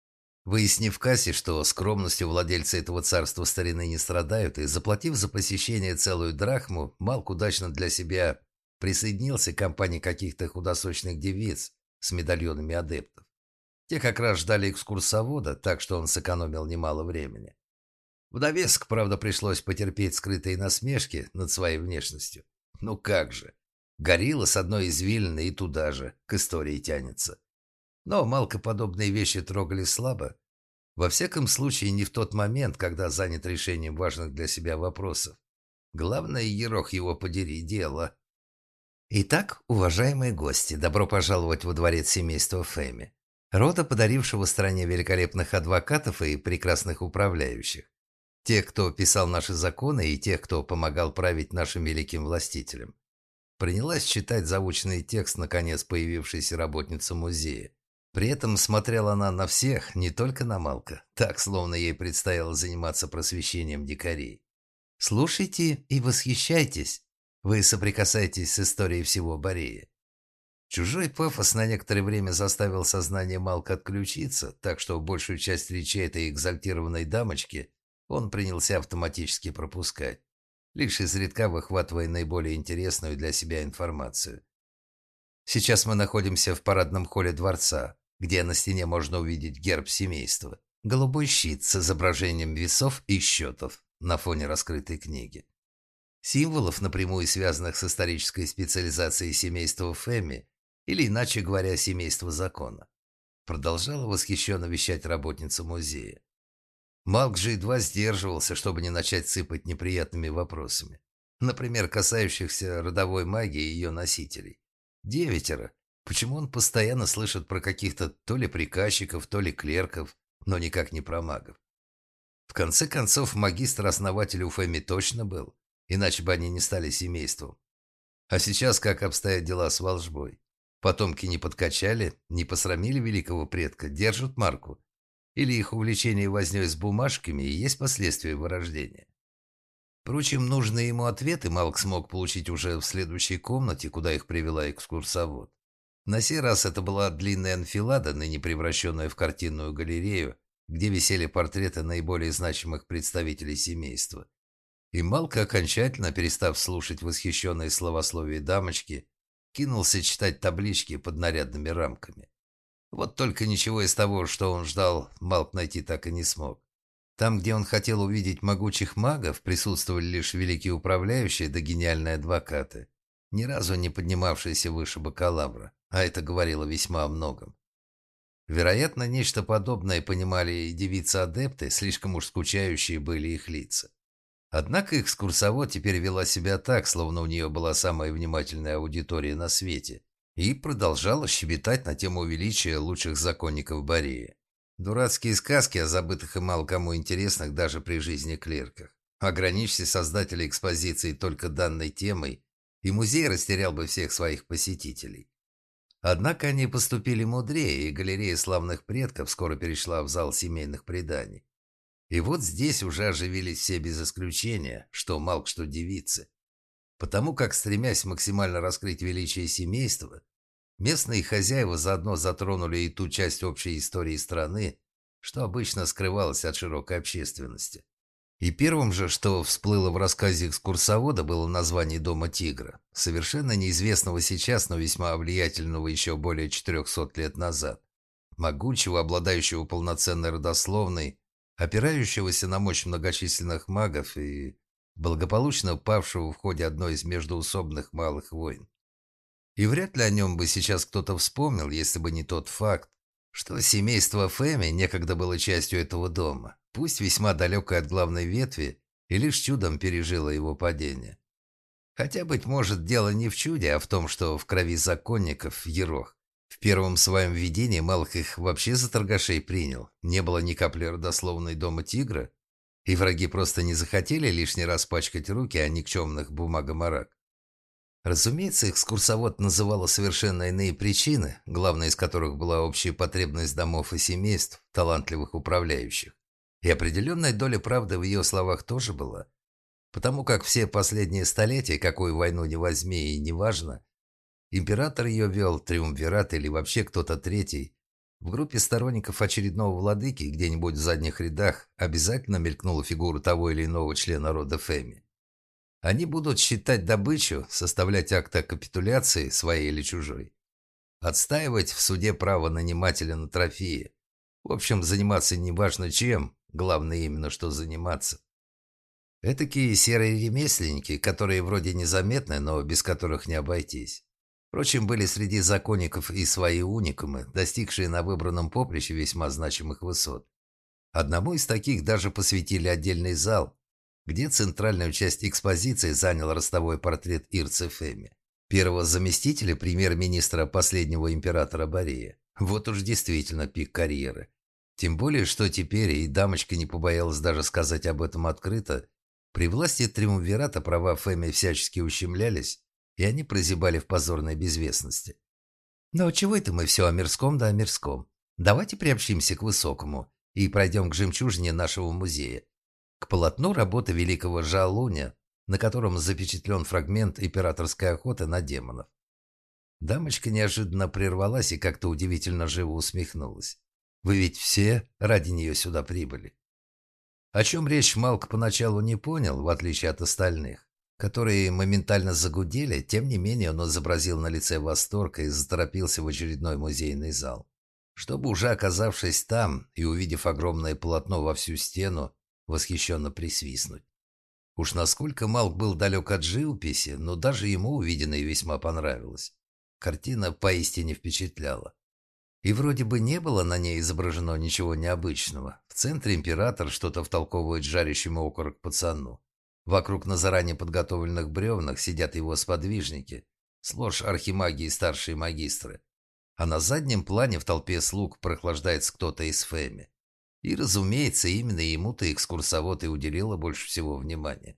Выяснив в кассе, что скромностью владельцы этого царства старины не страдают, и заплатив за посещение целую драхму, Малк удачно для себя присоединился к компании каких-то худосочных девиц с медальонами адептов. Те как раз ждали экскурсовода, так что он сэкономил немало времени. В довесок, правда, пришлось потерпеть скрытые насмешки над своей внешностью. Ну как же, горилла с одной извилины и туда же, к истории тянется. Но Малка подобные вещи трогали слабо. Во всяком случае, не в тот момент, когда занят решением важных для себя вопросов. Главное, ерох его подери, дело. Итак, уважаемые гости, добро пожаловать во дворец семейства Фэми, рода, подарившего стране великолепных адвокатов и прекрасных управляющих. Тех, кто писал наши законы, и тех, кто помогал править нашим великим властителям. Принялась читать заученный текст, наконец появившейся работница музея. При этом смотрела она на всех, не только на Малка, так, словно ей предстояло заниматься просвещением дикарей. Слушайте и восхищайтесь. Вы соприкасаетесь с историей всего Борея. Чужой пафос на некоторое время заставил сознание Малка отключиться, так что большую часть речи этой экзальтированной дамочки он принялся автоматически пропускать. лишь изредка выхватывая наиболее интересную для себя информацию. Сейчас мы находимся в парадном холле дворца, где на стене можно увидеть герб семейства. Голубой щит с изображением весов и счетов на фоне раскрытой книги. Символов, напрямую связанных с исторической специализацией семейства Фэмми, или, иначе говоря, семейства закона. Продолжала восхищенно вещать работница музея. Малк же едва сдерживался, чтобы не начать сыпать неприятными вопросами. Например, касающихся родовой магии и ее носителей. Девятеро. Почему он постоянно слышит про каких-то то ли приказчиков, то ли клерков, но никак не про магов? В конце концов, магистр-основатель у Фэмми точно был, иначе бы они не стали семейством. А сейчас как обстоят дела с волжбой? Потомки не подкачали, не посрамили великого предка, держат марку? Или их увлечение вознёй с бумажками и есть последствия вырождения? Впрочем, нужные ему ответы Малк смог получить уже в следующей комнате, куда их привела экскурсовод. На сей раз это была длинная анфилада, ныне превращенная в картинную галерею, где висели портреты наиболее значимых представителей семейства. И Малк, окончательно перестав слушать восхищенные словословия дамочки, кинулся читать таблички под нарядными рамками. Вот только ничего из того, что он ждал, Малк найти так и не смог. Там, где он хотел увидеть могучих магов, присутствовали лишь великие управляющие да гениальные адвокаты, ни разу не поднимавшиеся выше бакалавра, а это говорило весьма о многом. Вероятно, нечто подобное понимали и девицы-адепты, слишком уж скучающие были их лица. Однако экскурсовод теперь вела себя так, словно у нее была самая внимательная аудитория на свете, и продолжала щебетать на тему величия лучших законников Бореи. Дурацкие сказки о забытых и мало кому интересных даже при жизни клерках. Ограничься создатели экспозиции только данной темой, и музей растерял бы всех своих посетителей. Однако они поступили мудрее, и галерея славных предков скоро перешла в зал семейных преданий. И вот здесь уже оживились все без исключения, что Малк, что девицы. Потому как, стремясь максимально раскрыть величие семейства, местные хозяева заодно затронули и ту часть общей истории страны, что обычно скрывалась от широкой общественности. И первым же, что всплыло в рассказе экскурсовода, было название дома тигра, совершенно неизвестного сейчас, но весьма влиятельного еще более четырехсот лет назад, могучего, обладающего полноценной родословной, опирающегося на мощь многочисленных магов и благополучно павшего в ходе одной из междоусобных малых войн. И вряд ли о нем бы сейчас кто-то вспомнил, если бы не тот факт, что семейство Фэмми некогда было частью этого дома, пусть весьма далекой от главной ветви, и лишь чудом пережило его падение. Хотя, быть может, дело не в чуде, а в том, что в крови законников Ерох. В первом своем видении Малк их вообще за торгашей принял. Не было ни капли родословной дома тигра, и враги просто не захотели лишний раз пачкать руки о никчемных бумагомарак. Разумеется, экскурсовод называла совершенно иные причины, главной из которых была общая потребность домов и семейств, талантливых управляющих. И определенная доля правды в ее словах тоже была. Потому как все последние столетия, какую войну ни возьми и неважно, император ее вел, триумвират или вообще кто-то третий, в группе сторонников очередного владыки где-нибудь в задних рядах обязательно мелькнула фигура того или иного члена рода Фэмми. Они будут считать добычу, составлять акт о капитуляции, своей или чужой, отстаивать в суде право нанимателя на трофеи. В общем, заниматься неважно чем, главное именно, что заниматься. Этакие серые ремесленники, которые вроде незаметны, но без которых не обойтись. Впрочем, были среди законников и свои уникумы, достигшие на выбранном поприще весьма значимых высот. Одному из таких даже посвятили отдельный зал, где центральную часть экспозиции занял ростовой портрет Ирцы Фэмми, первого заместителя премьер-министра последнего императора Бореи. Вот уж действительно пик карьеры. Тем более, что теперь и дамочка не побоялась даже сказать об этом открыто. При власти триумвирата права Фэмми всячески ущемлялись, и они прозябали в позорной безвестности. Но чего это мы все о мирском да о мирском? Давайте приобщимся к высокому и пройдем к жемчужине нашего музея, к полотну работы великого Жалуня, на котором запечатлен фрагмент императорской охоты на демонов. Дамочка неожиданно прервалась и как-то удивительно живо усмехнулась. Вы ведь все ради нее сюда прибыли. О чем речь Малк поначалу не понял, в отличие от остальных. которые моментально загудели, тем не менее он изобразил на лице восторг и заторопился в очередной музейный зал, чтобы, уже оказавшись там и увидев огромное полотно во всю стену, восхищенно присвистнуть. Уж насколько Малк был далек от живописи, но даже ему увиденное весьма понравилось. Картина поистине впечатляла. И вроде бы не было на ней изображено ничего необычного. В центре император что-то втолковывает жарящему окорок пацану. Вокруг на заранее подготовленных бревнах сидят его сподвижники, сплошь архимаги и старшие магистры. А на заднем плане в толпе слуг прохлаждается кто-то из Фэми. И, разумеется, именно ему-то экскурсовод и уделила больше всего внимания.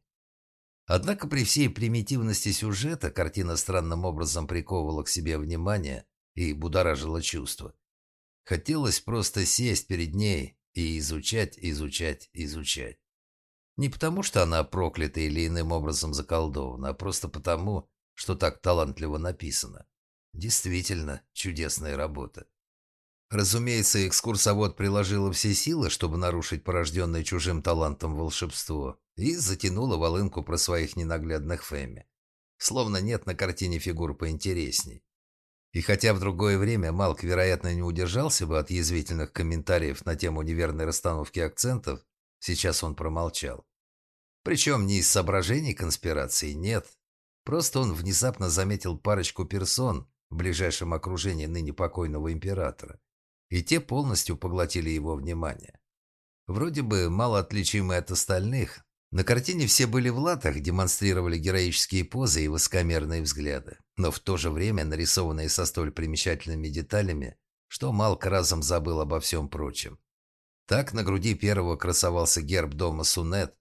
Однако при всей примитивности сюжета картина странным образом приковывала к себе внимание и будоражила чувства. Хотелось просто сесть перед ней и изучать, изучать, изучать. Не потому, что она проклята или иным образом заколдована, а просто потому, что так талантливо написано. Действительно, чудесная работа. Разумеется, экскурсовод приложила все силы, чтобы нарушить порожденное чужим талантом волшебство, и затянула волынку про своих ненаглядных Фэми. Словно нет на картине фигур поинтересней. И хотя в другое время Малк, вероятно, не удержался бы от язвительных комментариев на тему неверной расстановки акцентов, сейчас он промолчал. Причем не из соображений конспирации, нет. Просто он внезапно заметил парочку персон в ближайшем окружении ныне покойного императора, и те полностью поглотили его внимание. Вроде бы мало отличимые от остальных, на картине все были в латах, демонстрировали героические позы и высокомерные взгляды, но в то же время нарисованные со столь примечательными деталями, что Малк разом забыл обо всем прочем. Так на груди первого красовался герб дома Сунет,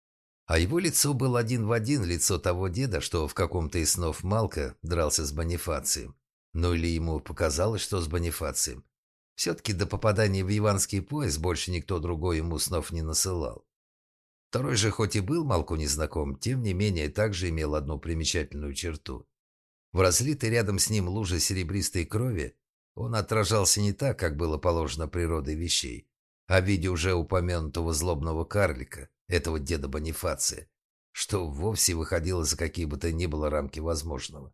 а его лицо было один в один лицо того деда, что в каком-то из снов Малка дрался с Бонифацием. Ну или ему показалось, что с Бонифацием. Все-таки до попадания в Иванский пояс больше никто другой ему снов не насылал. Второй же, хоть и был Малку незнаком, тем не менее также имел одну примечательную черту. В разлитой рядом с ним луже серебристой крови он отражался не так, как было положено природой вещей, а в виде уже упомянутого злобного карлика, этого деда Бонифация, что вовсе выходило за какие бы то ни было рамки возможного.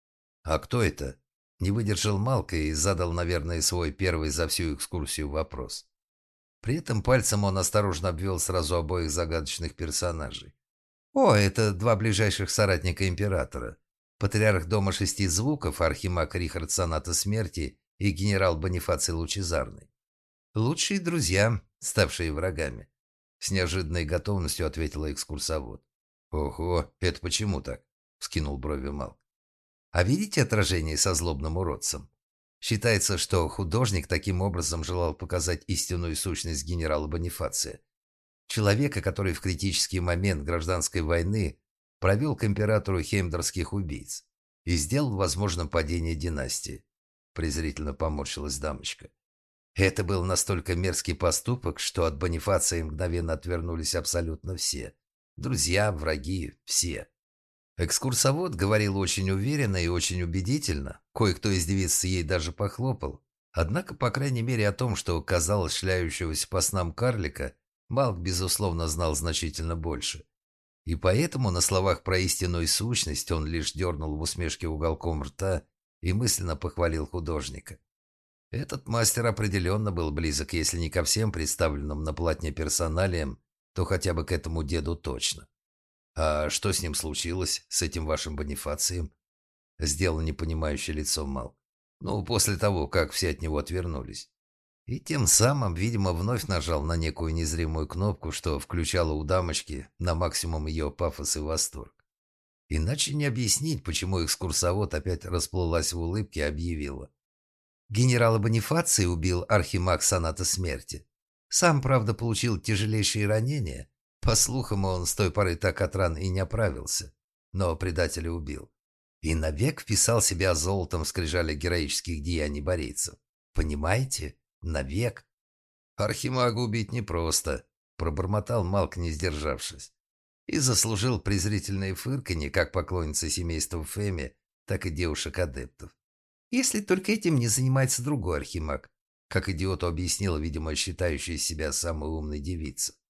«А кто это?» — не выдержал Малка и задал, наверное, свой первый за всю экскурсию вопрос. При этом пальцем он осторожно обвел сразу обоих загадочных персонажей. «О, это два ближайших соратника императора. Патриарх Дома Шести Звуков, архимаг Рихард Соната Смерти и генерал Бонифаций Лучезарный. Лучшие друзья, ставшие врагами», — с неожиданной готовностью ответила экскурсовод. «Ого, это почему так?» — вскинул брови Малк. «А видите отражение со злобным уродцем? Считается, что художник таким образом желал показать истинную сущность генерала Бонифация. Человека, который в критический момент гражданской войны провел к императору хеймдорских убийц и сделал возможным падение династии», — презрительно поморщилась дамочка. «Это был настолько мерзкий поступок, что от Бонифация мгновенно отвернулись абсолютно все. Друзья, враги, все». Экскурсовод говорил очень уверенно и очень убедительно. Кое-кто из девиц ей даже похлопал. Однако, по крайней мере, о том, что казалось шляющегося по снам карлика, Малк, безусловно, знал значительно больше. И поэтому на словах про истинную сущность он лишь дернул в усмешке уголком рта и мысленно похвалил художника. Этот мастер определенно был близок, если не ко всем представленным на полотне персоналиям, то хотя бы к этому деду точно. «А что с ним случилось, с этим вашим Бонифацием?» — сделал непонимающее лицо Малк. «Ну, после того, как все от него отвернулись». И тем самым, видимо, вновь нажал на некую незримую кнопку, что включало у дамочки на максимум ее пафос и восторг. Иначе не объяснить, почему экскурсовод опять расплылась в улыбке и объявила. «Генерала Бонифация убил архимаг Соната Смерти. Сам, правда, получил тяжелейшие ранения. По слухам, он с той поры так от ран и не оправился, но предателя убил. И навек вписал себя золотом в скрижали героических деяний борейцев. Понимаете? Навек. Архимага убить непросто», — пробормотал Малк, не сдержавшись. И заслужил презрительное фырканье как поклонницы семейства Фэми, так и девушек-адептов. Если только этим не занимается другой архимаг, как идиоту объяснила, видимо, считающая себя самой умной девица.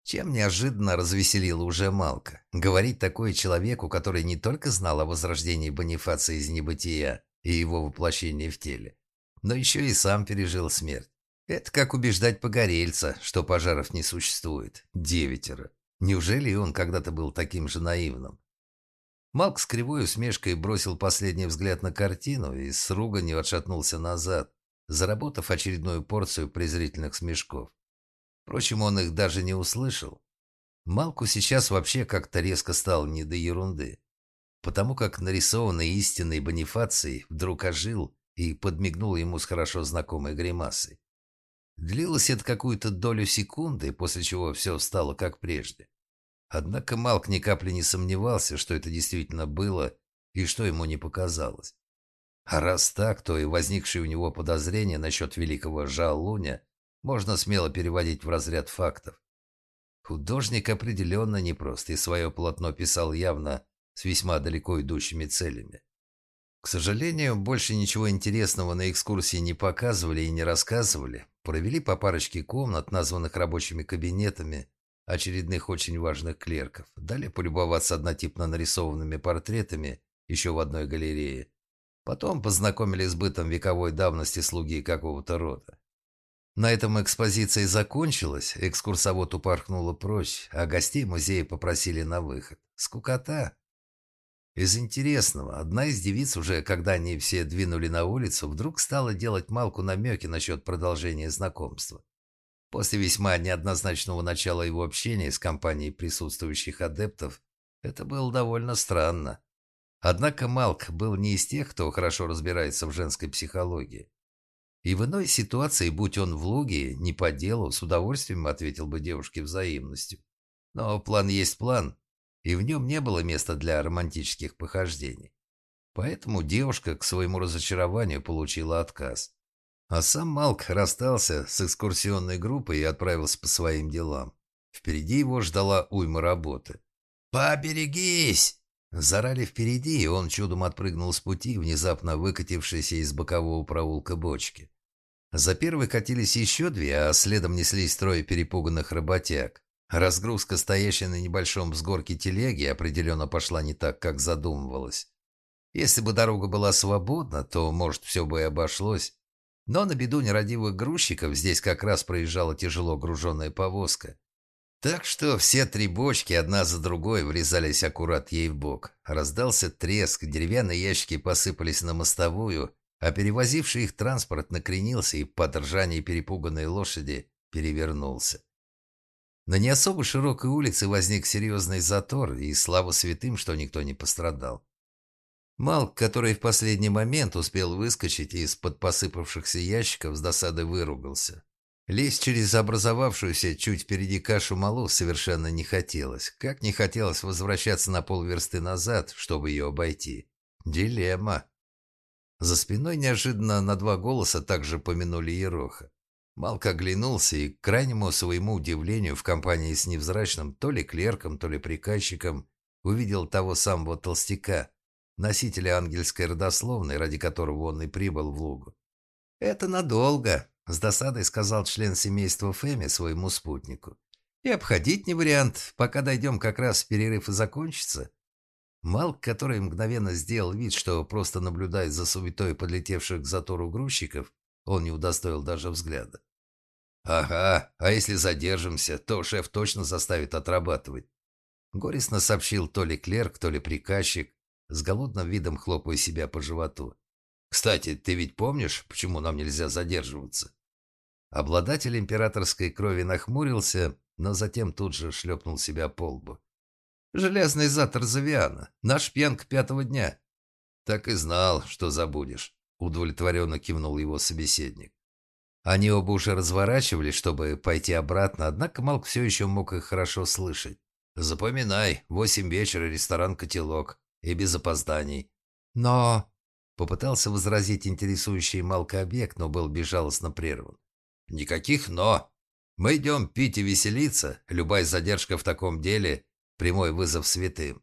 Чем неожиданно развеселило уже Малка. Говорить такое человеку, который не только знал о возрождении Бонифация из небытия и его воплощении в теле, но еще и сам пережил смерть. Это как убеждать погорельца, что пожаров не существует. Девятеро. Неужели и он когда-то был таким же наивным? Малк с кривой усмешкой бросил последний взгляд на картину и с руганью отшатнулся назад, заработав очередную порцию презрительных смешков. Впрочем, он их даже не услышал. Малку сейчас вообще как-то резко стало не до ерунды, потому как нарисованный истинной Бонифаций вдруг ожил и подмигнул ему с хорошо знакомой гримасой. Длилось это какую-то долю секунды, после чего все стало как прежде. Однако Малк ни капли не сомневался, что это действительно было и что ему не показалось. А раз так, то и возникшие у него подозрения насчет великого Жаолуня можно смело переводить в разряд фактов. Художник определенно непрост, и свое полотно писал явно с весьма далеко идущими целями. К сожалению, больше ничего интересного на экскурсии не показывали и не рассказывали. Провели по парочке комнат, названных рабочими кабинетами очередных очень важных клерков. Дали полюбоваться однотипно нарисованными портретами еще в одной галерее. Потом познакомили с бытом вековой давности слуги какого-то рода. На этом экспозиция закончилась, экскурсовод упорхнула прочь, а гостей музея попросили на выход. Скукота. Из интересного, одна из девиц уже, когда они все двинули на улицу, вдруг стала делать Малку намеки насчет продолжения знакомства. После весьма неоднозначного начала его общения с компанией присутствующих адептов, это было довольно странно. Однако Малк был не из тех, кто хорошо разбирается в женской психологии. И в иной ситуации, будь он в луге, не по делу, с удовольствием ответил бы девушке взаимностью. Но план есть план, и в нем не было места для романтических похождений. Поэтому девушка к своему разочарованию получила отказ. А сам Малк расстался с экскурсионной группой и отправился по своим делам. Впереди его ждала уйма работы. «Поберегись!» Зарали впереди, и он чудом отпрыгнул с пути, внезапно выкатившейся из бокового проулка бочки. За первой катились еще две, а следом неслись трое перепуганных работяг. Разгрузка, стоящая на небольшом взгорке телеги, определенно пошла не так, как задумывалось. Если бы дорога была свободна, то, может, все бы и обошлось. Но на беду нерадивых грузчиков здесь как раз проезжала тяжело груженная повозка. Так что все три бочки одна за другой врезались аккурат ей в бок. Раздался треск, деревянные ящики посыпались на мостовую, а перевозивший их транспорт накренился и под ржание перепуганной лошади перевернулся. На не особо широкой улице возник серьезный затор, и слава святым, что никто не пострадал. Малк, который в последний момент успел выскочить из-под посыпавшихся ящиков, с досадой выругался. Лезть через образовавшуюся чуть впереди кашу малу совершенно не хотелось. Как не хотелось возвращаться на полверсты назад, чтобы ее обойти. Дилемма. За спиной неожиданно на два голоса также помянули Ероха. Малк оглянулся и, к крайнему своему удивлению, в компании с невзрачным то ли клерком, то ли приказчиком увидел того самого толстяка, носителя ангельской родословной, ради которого он и прибыл в Лугу. «Это надолго», — с досадой сказал член семейства Фэми своему спутнику. «И обходить не вариант, пока дойдем, как раз перерыв и закончится». Малк, который мгновенно сделал вид, что просто наблюдает за суетой подлетевших к затору грузчиков, он не удостоил даже взгляда. «Ага, а если задержимся, то шеф точно заставит отрабатывать», — горестно сообщил то ли клерк, то ли приказчик, с голодным видом хлопая себя по животу. «Кстати, ты ведь помнишь, почему нам нельзя задерживаться?» Обладатель императорской крови нахмурился, но затем тут же шлепнул себя по лбу. «Железный зад Розавиана, наш пьянка пятого дня». «Так и знал, что забудешь», — удовлетворенно кивнул его собеседник. Они оба уже разворачивались, чтобы пойти обратно, однако Малк все еще мог их хорошо слышать. «Запоминай, восемь вечера, ресторан «Котелок», и без опозданий». «Но...» — попытался возразить интересующий Малка объект, но был безжалостно прерван. «Никаких «но». Мы идем пить и веселиться. Любая задержка в таком деле — прямой вызов святым».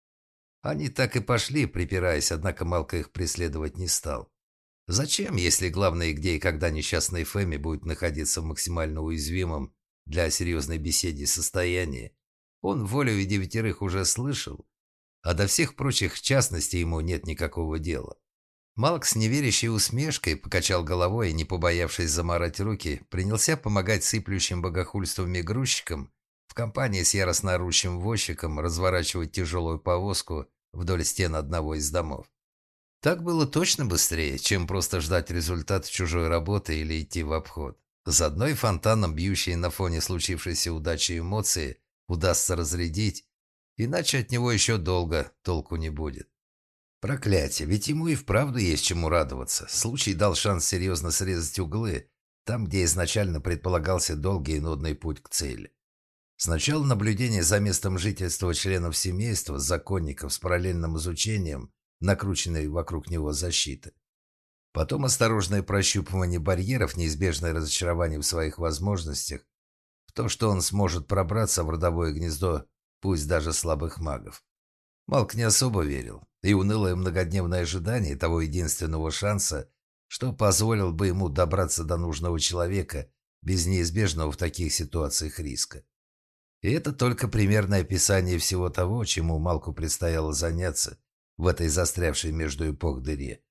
Они так и пошли, припираясь, однако Малка их преследовать не стал. Зачем, если главное, где и когда несчастный Фэми будет находиться в максимально уязвимом для серьезной беседы состояние, он волю и девятерых уже слышал, а до всех прочих частностей ему нет никакого дела. Малк с неверящей усмешкой покачал головой и, не побоявшись заморать руки, принялся помогать сыплющим богохульствами грузчикам в компании с яростно орущим возчиком разворачивать тяжелую повозку вдоль стен одного из домов. Так было точно быстрее, чем просто ждать результат чужой работы или идти в обход. Заодно и фонтаном, бьющие на фоне случившейся удачи эмоции, удастся разрядить, иначе от него еще долго толку не будет. Проклятие, ведь ему и вправду есть чему радоваться. Случай дал шанс серьезно срезать углы, там, где изначально предполагался долгий и нудный путь к цели. Сначала наблюдение за местом жительства членов семейства, законников с параллельным изучением, накрученной вокруг него защиты. Потом осторожное прощупывание барьеров, неизбежное разочарование в своих возможностях, в то, что он сможет пробраться в родовое гнездо, пусть даже слабых магов. Малк не особо верил, и унылое многодневное ожидание того единственного шанса, что позволил бы ему добраться до нужного человека без неизбежного в таких ситуациях риска. И это только примерное описание всего того, чему Малку предстояло заняться в этой застрявшей между эпох дыре.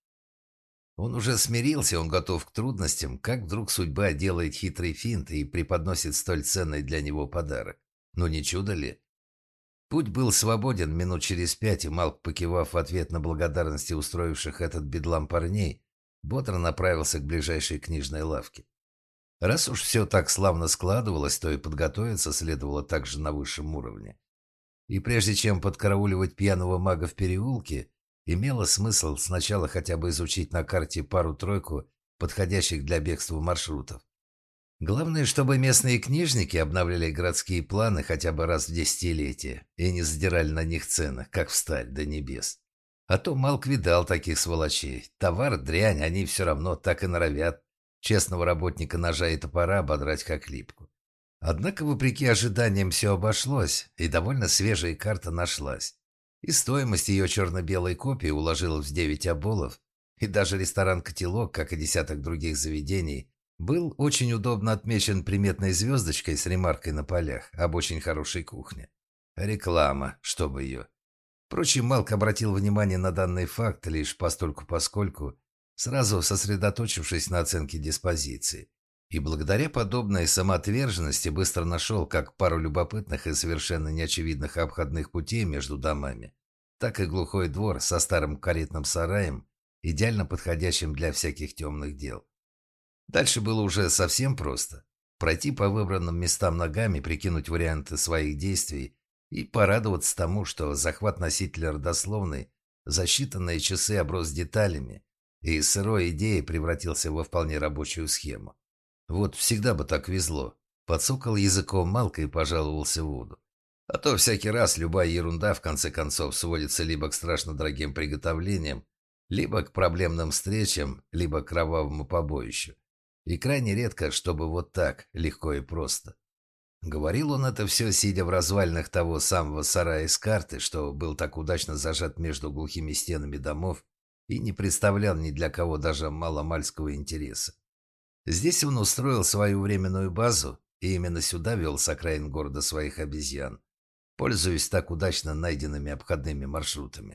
Он уже смирился, он готов к трудностям, как вдруг судьба делает хитрый финт и преподносит столь ценный для него подарок. Ну не чудо ли? Путь был свободен минут через пять, и Малк, покивав в ответ на благодарности устроивших этот бедлам парней, бодро направился к ближайшей книжной лавке. Раз уж все так славно складывалось, то и подготовиться следовало также на высшем уровне. И прежде чем подкарауливать пьяного мага в переулке, имело смысл сначала хотя бы изучить на карте пару-тройку подходящих для бегства маршрутов. Главное, чтобы местные книжники обновляли городские планы хотя бы раз в десятилетие и не задирали на них цены, как всталь до небес. А то Малк видал таких сволочей. Товар, дрянь, они все равно так и норовят честного работника ножа и топора ободрать как липку. Однако, вопреки ожиданиям, все обошлось, и довольно свежая карта нашлась. И стоимость ее черно-белой копии уложилась в девять оболов, и даже ресторан-котелок, как и десяток других заведений, был очень удобно отмечен приметной звездочкой с ремаркой на полях об очень хорошей кухне. Реклама, чтобы ее. Впрочем, Малк обратил внимание на данный факт лишь постольку-поскольку, сразу сосредоточившись на оценке диспозиции. И благодаря подобной самоотверженности быстро нашел как пару любопытных и совершенно неочевидных обходных путей между домами, так и глухой двор со старым каретным сараем, идеально подходящим для всяких темных дел. Дальше было уже совсем просто. Пройти по выбранным местам ногами, прикинуть варианты своих действий и порадоваться тому, что захват носителя родословной за считанные часы оброс деталями и из сырой идеи превратился во вполне рабочую схему. Вот всегда бы так везло. Подсокал языком Малка и пожаловался Вуду. А то всякий раз любая ерунда в конце концов сводится либо к страшно дорогим приготовлениям, либо к проблемным встречам, либо к кровавому побоищу. И крайне редко, чтобы вот так, легко и просто. Говорил он это все, сидя в развалинах того самого сарая из карты, что был так удачно зажат между глухими стенами домов и не представлял ни для кого даже маломальского интереса. Здесь он устроил свою временную базу и именно сюда вел с окраин города своих обезьян, пользуясь так удачно найденными обходными маршрутами.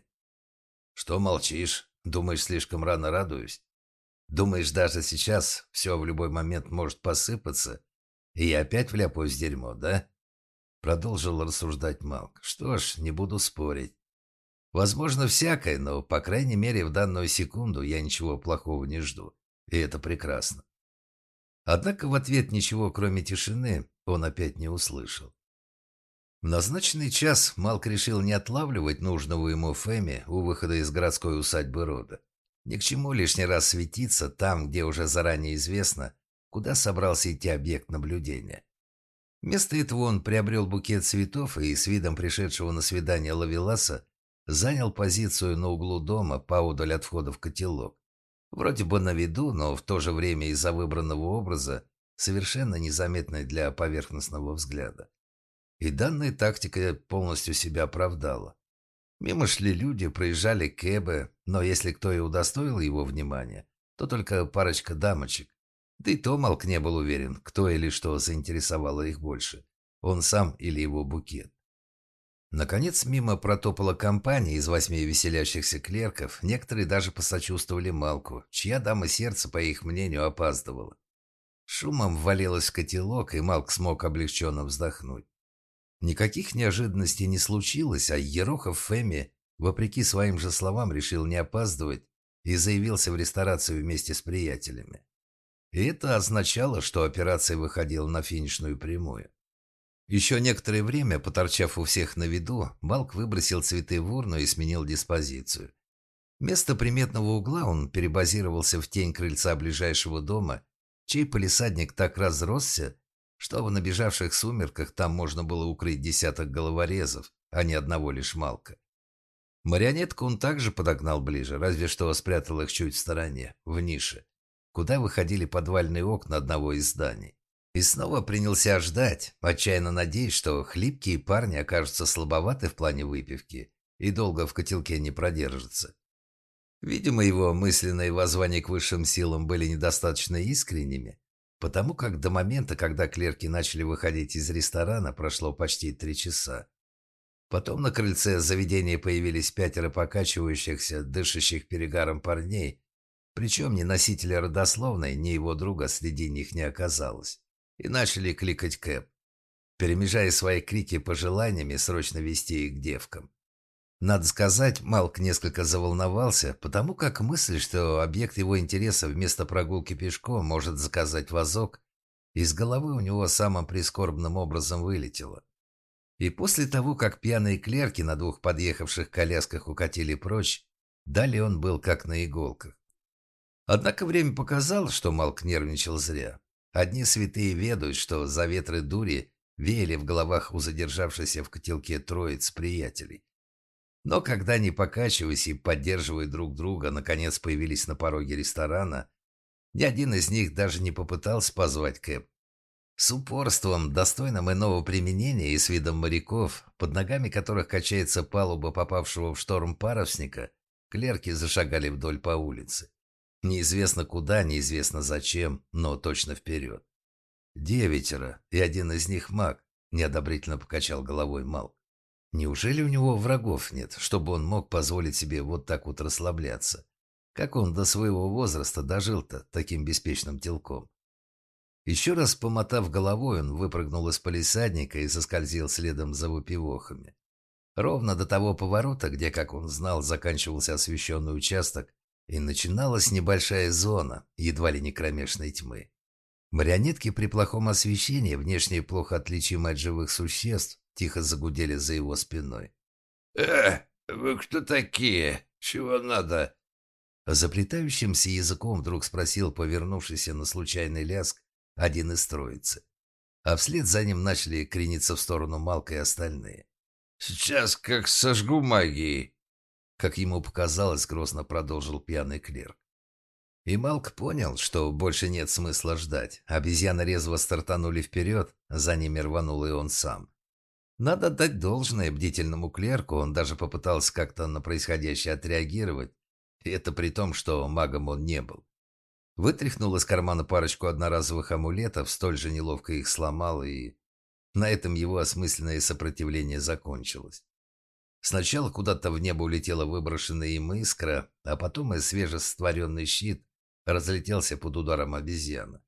«Что молчишь? Думаешь, слишком рано радуюсь? Думаешь, даже сейчас все в любой момент может посыпаться, и я опять вляпаюсь в дерьмо, да?» Продолжил рассуждать Малк. «Что ж, не буду спорить. Возможно, всякое, но, по крайней мере, в данную секунду я ничего плохого не жду, и это прекрасно». Однако в ответ ничего, кроме тишины, он опять не услышал. В назначенный час Малк решил не отлавливать нужного ему Фэми у выхода из городской усадьбы рода. Ни к чему лишний раз светиться там, где уже заранее известно, куда собрался идти объект наблюдения. Вместо этого он приобрел букет цветов и с видом пришедшего на свидание ловеласа занял позицию на углу дома поодаль от входа в котелок. Вроде бы на виду, но в то же время из-за выбранного образа совершенно незаметной для поверхностного взгляда. И данная тактика полностью себя оправдала. Мимо шли люди, проезжали кэбы, но если кто и удостоил его внимания, то только парочка дамочек. Да и то Малк не был уверен, кто или что заинтересовало их больше. Он сам или его букет. Наконец мимо протопала компания из восьми веселящихся клерков, некоторые даже посочувствовали Малку, чья дама сердца, по их мнению, опаздывала. Шумом ввалилась в котелок, и Малк смог облегченно вздохнуть. Никаких неожиданностей не случилось, а Ерохов Фэми, вопреки своим же словам, решил не опаздывать и заявился в ресторацию вместе с приятелями. И это означало, что операция выходила на финишную прямую. Еще некоторое время, поторчав у всех на виду, Малк выбросил цветы в урну и сменил диспозицию. Вместо приметного угла он перебазировался в тень крыльца ближайшего дома, чей палисадник так разросся, что в набежавших сумерках там можно было укрыть десяток головорезов, а не одного лишь Малка. Марионетку он также подогнал ближе, разве что спрятал их чуть в стороне, в нише, куда выходили подвальные окна одного из зданий. И снова принялся ждать, отчаянно надеясь, что хлипкие парни окажутся слабоваты в плане выпивки и долго в котелке не продержатся. Видимо, его мысленные воззвания к высшим силам были недостаточно искренними, потому как до момента, когда клерки начали выходить из ресторана, прошло почти три часа. Потом на крыльце заведения появились пятеро покачивающихся, дышащих перегаром парней, причем ни носителя родословной, ни его друга среди них не оказалось. И начали кликать Кэп, перемежая свои крики пожеланиями срочно везти их к девкам. Надо сказать, Малк несколько заволновался, потому как мысль, что объект его интереса вместо прогулки пешком может заказать вазок, из головы у него самым прискорбным образом вылетела. И после того, как пьяные клерки на двух подъехавших колясках укатили прочь, далее он был как на иголках. Однако время показало, что Малк нервничал зря. Одни святые ведают, что за ветры дури веяли в головах у задержавшейся в котелке троиц приятелей. Но когда, не покачиваясь и поддерживая друг друга, наконец появились на пороге ресторана, ни один из них даже не попытался позвать Кэп. С упорством, достойным иного применения и с видом моряков, под ногами которых качается палуба попавшего в шторм парусника, клерки зашагали вдоль по улице. Неизвестно куда, неизвестно зачем, но точно вперед. Девятеро, и один из них маг, неодобрительно покачал головой Малк. Неужели у него врагов нет, чтобы он мог позволить себе вот так вот расслабляться? Как он до своего возраста дожил-то таким беспечным телком? Еще раз помотав головой, он выпрыгнул из палисадника и заскользил следом за выпивохами. Ровно до того поворота, где, как он знал, заканчивался освещенный участок, и начиналась небольшая зона, едва ли не кромешной тьмы. Марионетки при плохом освещении, внешне плохо отличимые от живых существ, тихо загудели за его спиной. «Э, вы кто такие? Чего надо?» Заплетающимся языком вдруг спросил повернувшийся на случайный лязг один из троицы. А вслед за ним начали крениться в сторону Малка и остальные. «Сейчас как сожгу магией!» Как ему показалось, грозно продолжил пьяный клерк. И Малк понял, что больше нет смысла ждать. Обезьяны резво стартанули вперед, за ними рванул и он сам. Надо дать должное бдительному клерку, он даже попытался как-то на происходящее отреагировать, и это при том, что магом он не был. Вытряхнул из кармана парочку одноразовых амулетов, столь же неловко их сломал, и на этом его осмысленное сопротивление закончилось. Сначала куда-то в небо улетела выброшенная им искра, а потом и свежесотворенный щит разлетелся под ударом обезьяны.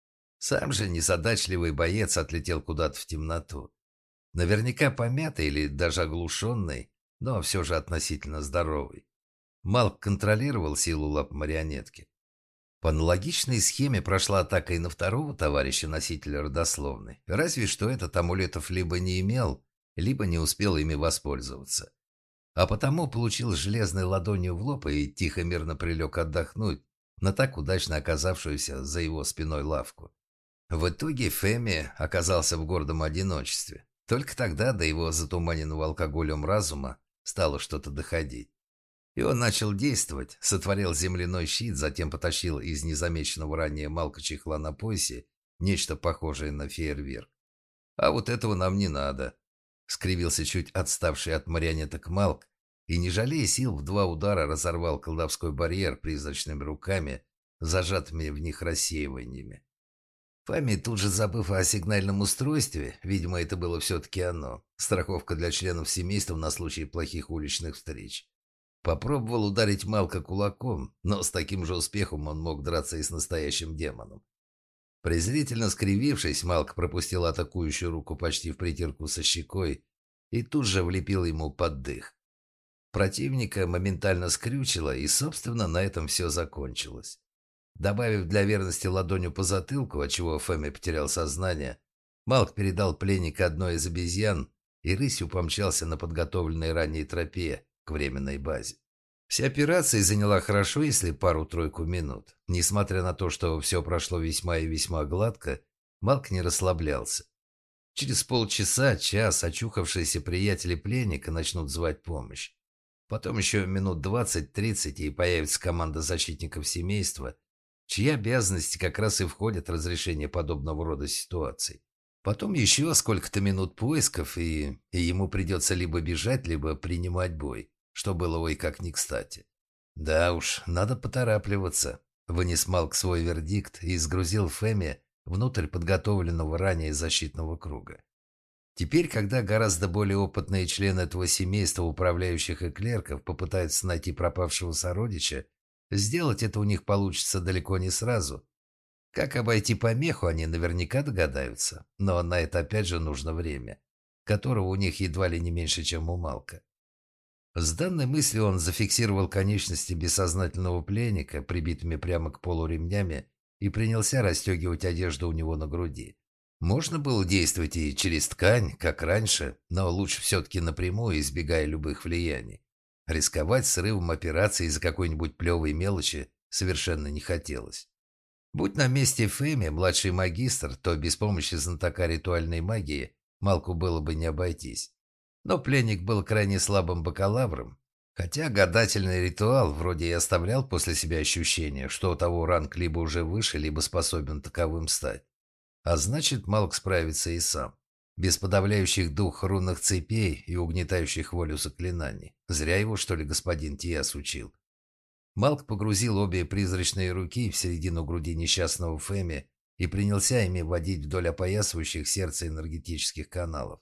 Сам же незадачливый боец отлетел куда-то в темноту. Наверняка помятый или даже оглушенный, но все же относительно здоровый. Малк контролировал силу лап марионетки. По аналогичной схеме прошла атака и на второго товарища носителя родословной, разве что этот амулетов либо не имел, либо не успел ими воспользоваться. А потому получил железной ладонью в лоб и тихо-мирно прилег отдохнуть на так удачно оказавшуюся за его спиной лавку. В итоге Фэми оказался в гордом одиночестве. Только тогда до его затуманенного алкоголем разума стало что-то доходить. И он начал действовать, сотворил земляной щит, затем потащил из незамеченного ранее Малка чехла на поясе нечто похожее на фейерверк. «А вот этого нам не надо», — скривился чуть отставший от марионеток Малк и, не жалея сил, в два удара разорвал колдовской барьер призрачными руками, зажатыми в них рассеиваниями. Фами, тут же забыв о сигнальном устройстве, видимо, это было все-таки оно, страховка для членов семейства на случай плохих уличных встреч, попробовал ударить Малка кулаком, но с таким же успехом он мог драться и с настоящим демоном. Презрительно скривившись, Малк пропустил атакующую руку почти в притирку со щекой и тут же влепил ему под дых. Противника моментально скрючило, и, собственно, на этом все закончилось. Добавив для верности ладонью по затылку, отчего Фэми потерял сознание, Малк передал пленника одной из обезьян и рысью помчался на подготовленной ранее тропе к временной базе. Вся операция заняла хорошо, если пару-тройку минут. Несмотря на то, что все прошло весьма и весьма гладко, Малк не расслаблялся. Через полчаса, час очухавшиеся приятели пленника начнут звать помощь. Потом еще минут двадцать-тридцать и появится команда защитников семейства, чьи обязанности как раз и входят в разрешение подобного рода ситуаций. Потом еще сколько-то минут поисков, и, и ему придется либо бежать, либо принимать бой, что было ой как не кстати. Да уж, надо поторапливаться. Вынес Малк свой вердикт и сгрузил Фэми внутрь подготовленного ранее защитного круга. Теперь, когда гораздо более опытные члены этого семейства управляющих и клерков попытаются найти пропавшего сородича, сделать это у них получится далеко не сразу. Как обойти помеху, они наверняка догадаются, но на это опять же нужно время, которого у них едва ли не меньше, чем у Малка. С данной мыслью он зафиксировал конечности бессознательного пленника, прибитыми прямо к полу ремнями, и принялся расстегивать одежду у него на груди. Можно было действовать и через ткань, как раньше, но лучше все-таки напрямую, избегая любых влияний. Рисковать срывом операции из-за какой-нибудь плевой мелочи совершенно не хотелось. Будь на месте Фэми младший магистр, то без помощи знатока ритуальной магии Малку было бы не обойтись. Но пленник был крайне слабым бакалавром, хотя гадательный ритуал вроде и оставлял после себя ощущение, что у того ранг либо уже выше, либо способен таковым стать. А значит, Малк справится и сам. Без подавляющих дух рунных цепей и угнетающих волю заклинаний. Зря его, что ли, господин Тиас учил. Малк погрузил обе призрачные руки в середину груди несчастного Фэми и принялся ими водить вдоль опоясывающих сердце энергетических каналов.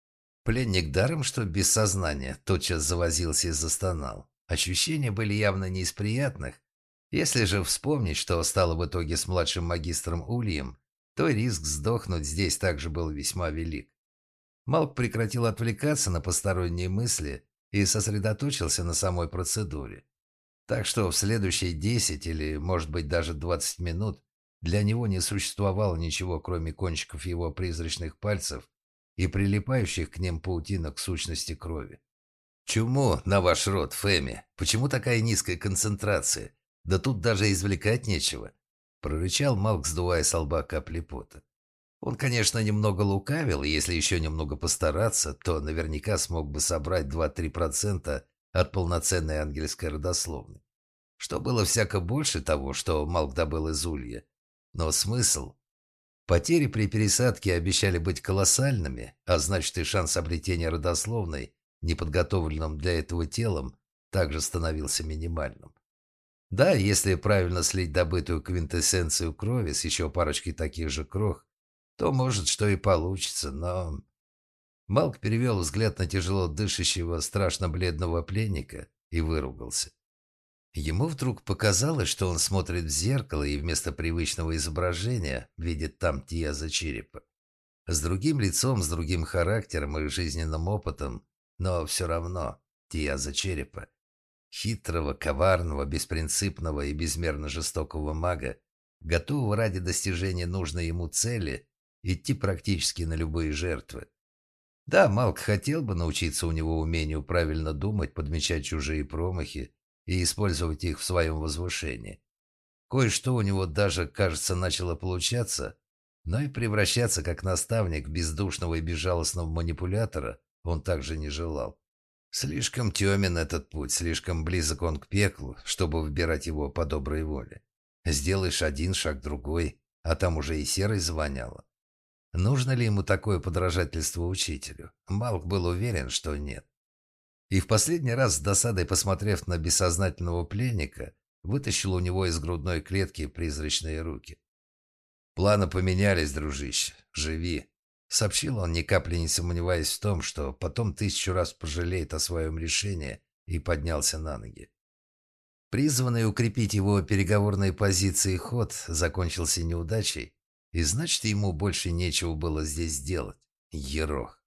Пленник даром, что без сознания, тотчас завозился и застонал. Ощущения были явно не из приятных. Если же вспомнить, что стало в итоге с младшим магистром Ульем, то риск сдохнуть здесь также был весьма велик. Малк прекратил отвлекаться на посторонние мысли и сосредоточился на самой процедуре. Так что в следующие десять или, может быть, даже двадцать минут для него не существовало ничего, кроме кончиков его призрачных пальцев и прилипающих к ним паутинок сущности крови. «Чему на ваш род, Фэми? Почему такая низкая концентрация? Да тут даже извлекать нечего», — прорычал Малк, сдувая с лба капли пота. Он, конечно, немного лукавил, и если еще немного постараться, то наверняка смог бы собрать два-три процента от полноценной ангельской родословной. Что было всяко больше того, что Малк добыл из Улья. Но смысл? Потери при пересадке обещали быть колоссальными, а значит и шанс обретения родословной, неподготовленным для этого телом, также становился минимальным. Да, если правильно слить добытую квинтэссенцию крови с еще парочкой таких же крох, то может что и получится, но... Малк перевел взгляд на тяжело дышащего, страшно бледного пленника и выругался. Ему вдруг показалось, что он смотрит в зеркало и вместо привычного изображения видит там Тиаза черепа. С другим лицом, с другим характером и жизненным опытом, но все равно Тиаза черепа. Хитрого, коварного, беспринципного и безмерно жестокого мага, готового ради достижения нужной ему цели идти практически на любые жертвы. Да, Малк хотел бы научиться у него умению правильно думать, подмечать чужие промахи и использовать их в своем возвышении. Кое-что у него даже, кажется, начало получаться, но и превращаться как наставник в бездушного и безжалостного манипулятора он также не желал. Слишком темен этот путь, слишком близок он к пеклу, чтобы выбирать его по доброй воле. Сделаешь один шаг, другой, а там уже и серой завоняло. Нужно ли ему такое подражательство учителю? Малк был уверен, что нет. И в последний раз, с досадой посмотрев на бессознательного пленника, вытащил у него из грудной клетки призрачные руки. «Планы поменялись, дружище. Живи», — сообщил он, ни капли не сомневаясь в том, что потом тысячу раз пожалеет о своем решении, и поднялся на ноги. Призванный укрепить его переговорные позиции ход закончился неудачей, и значит, ему больше нечего было здесь делать. Ерох.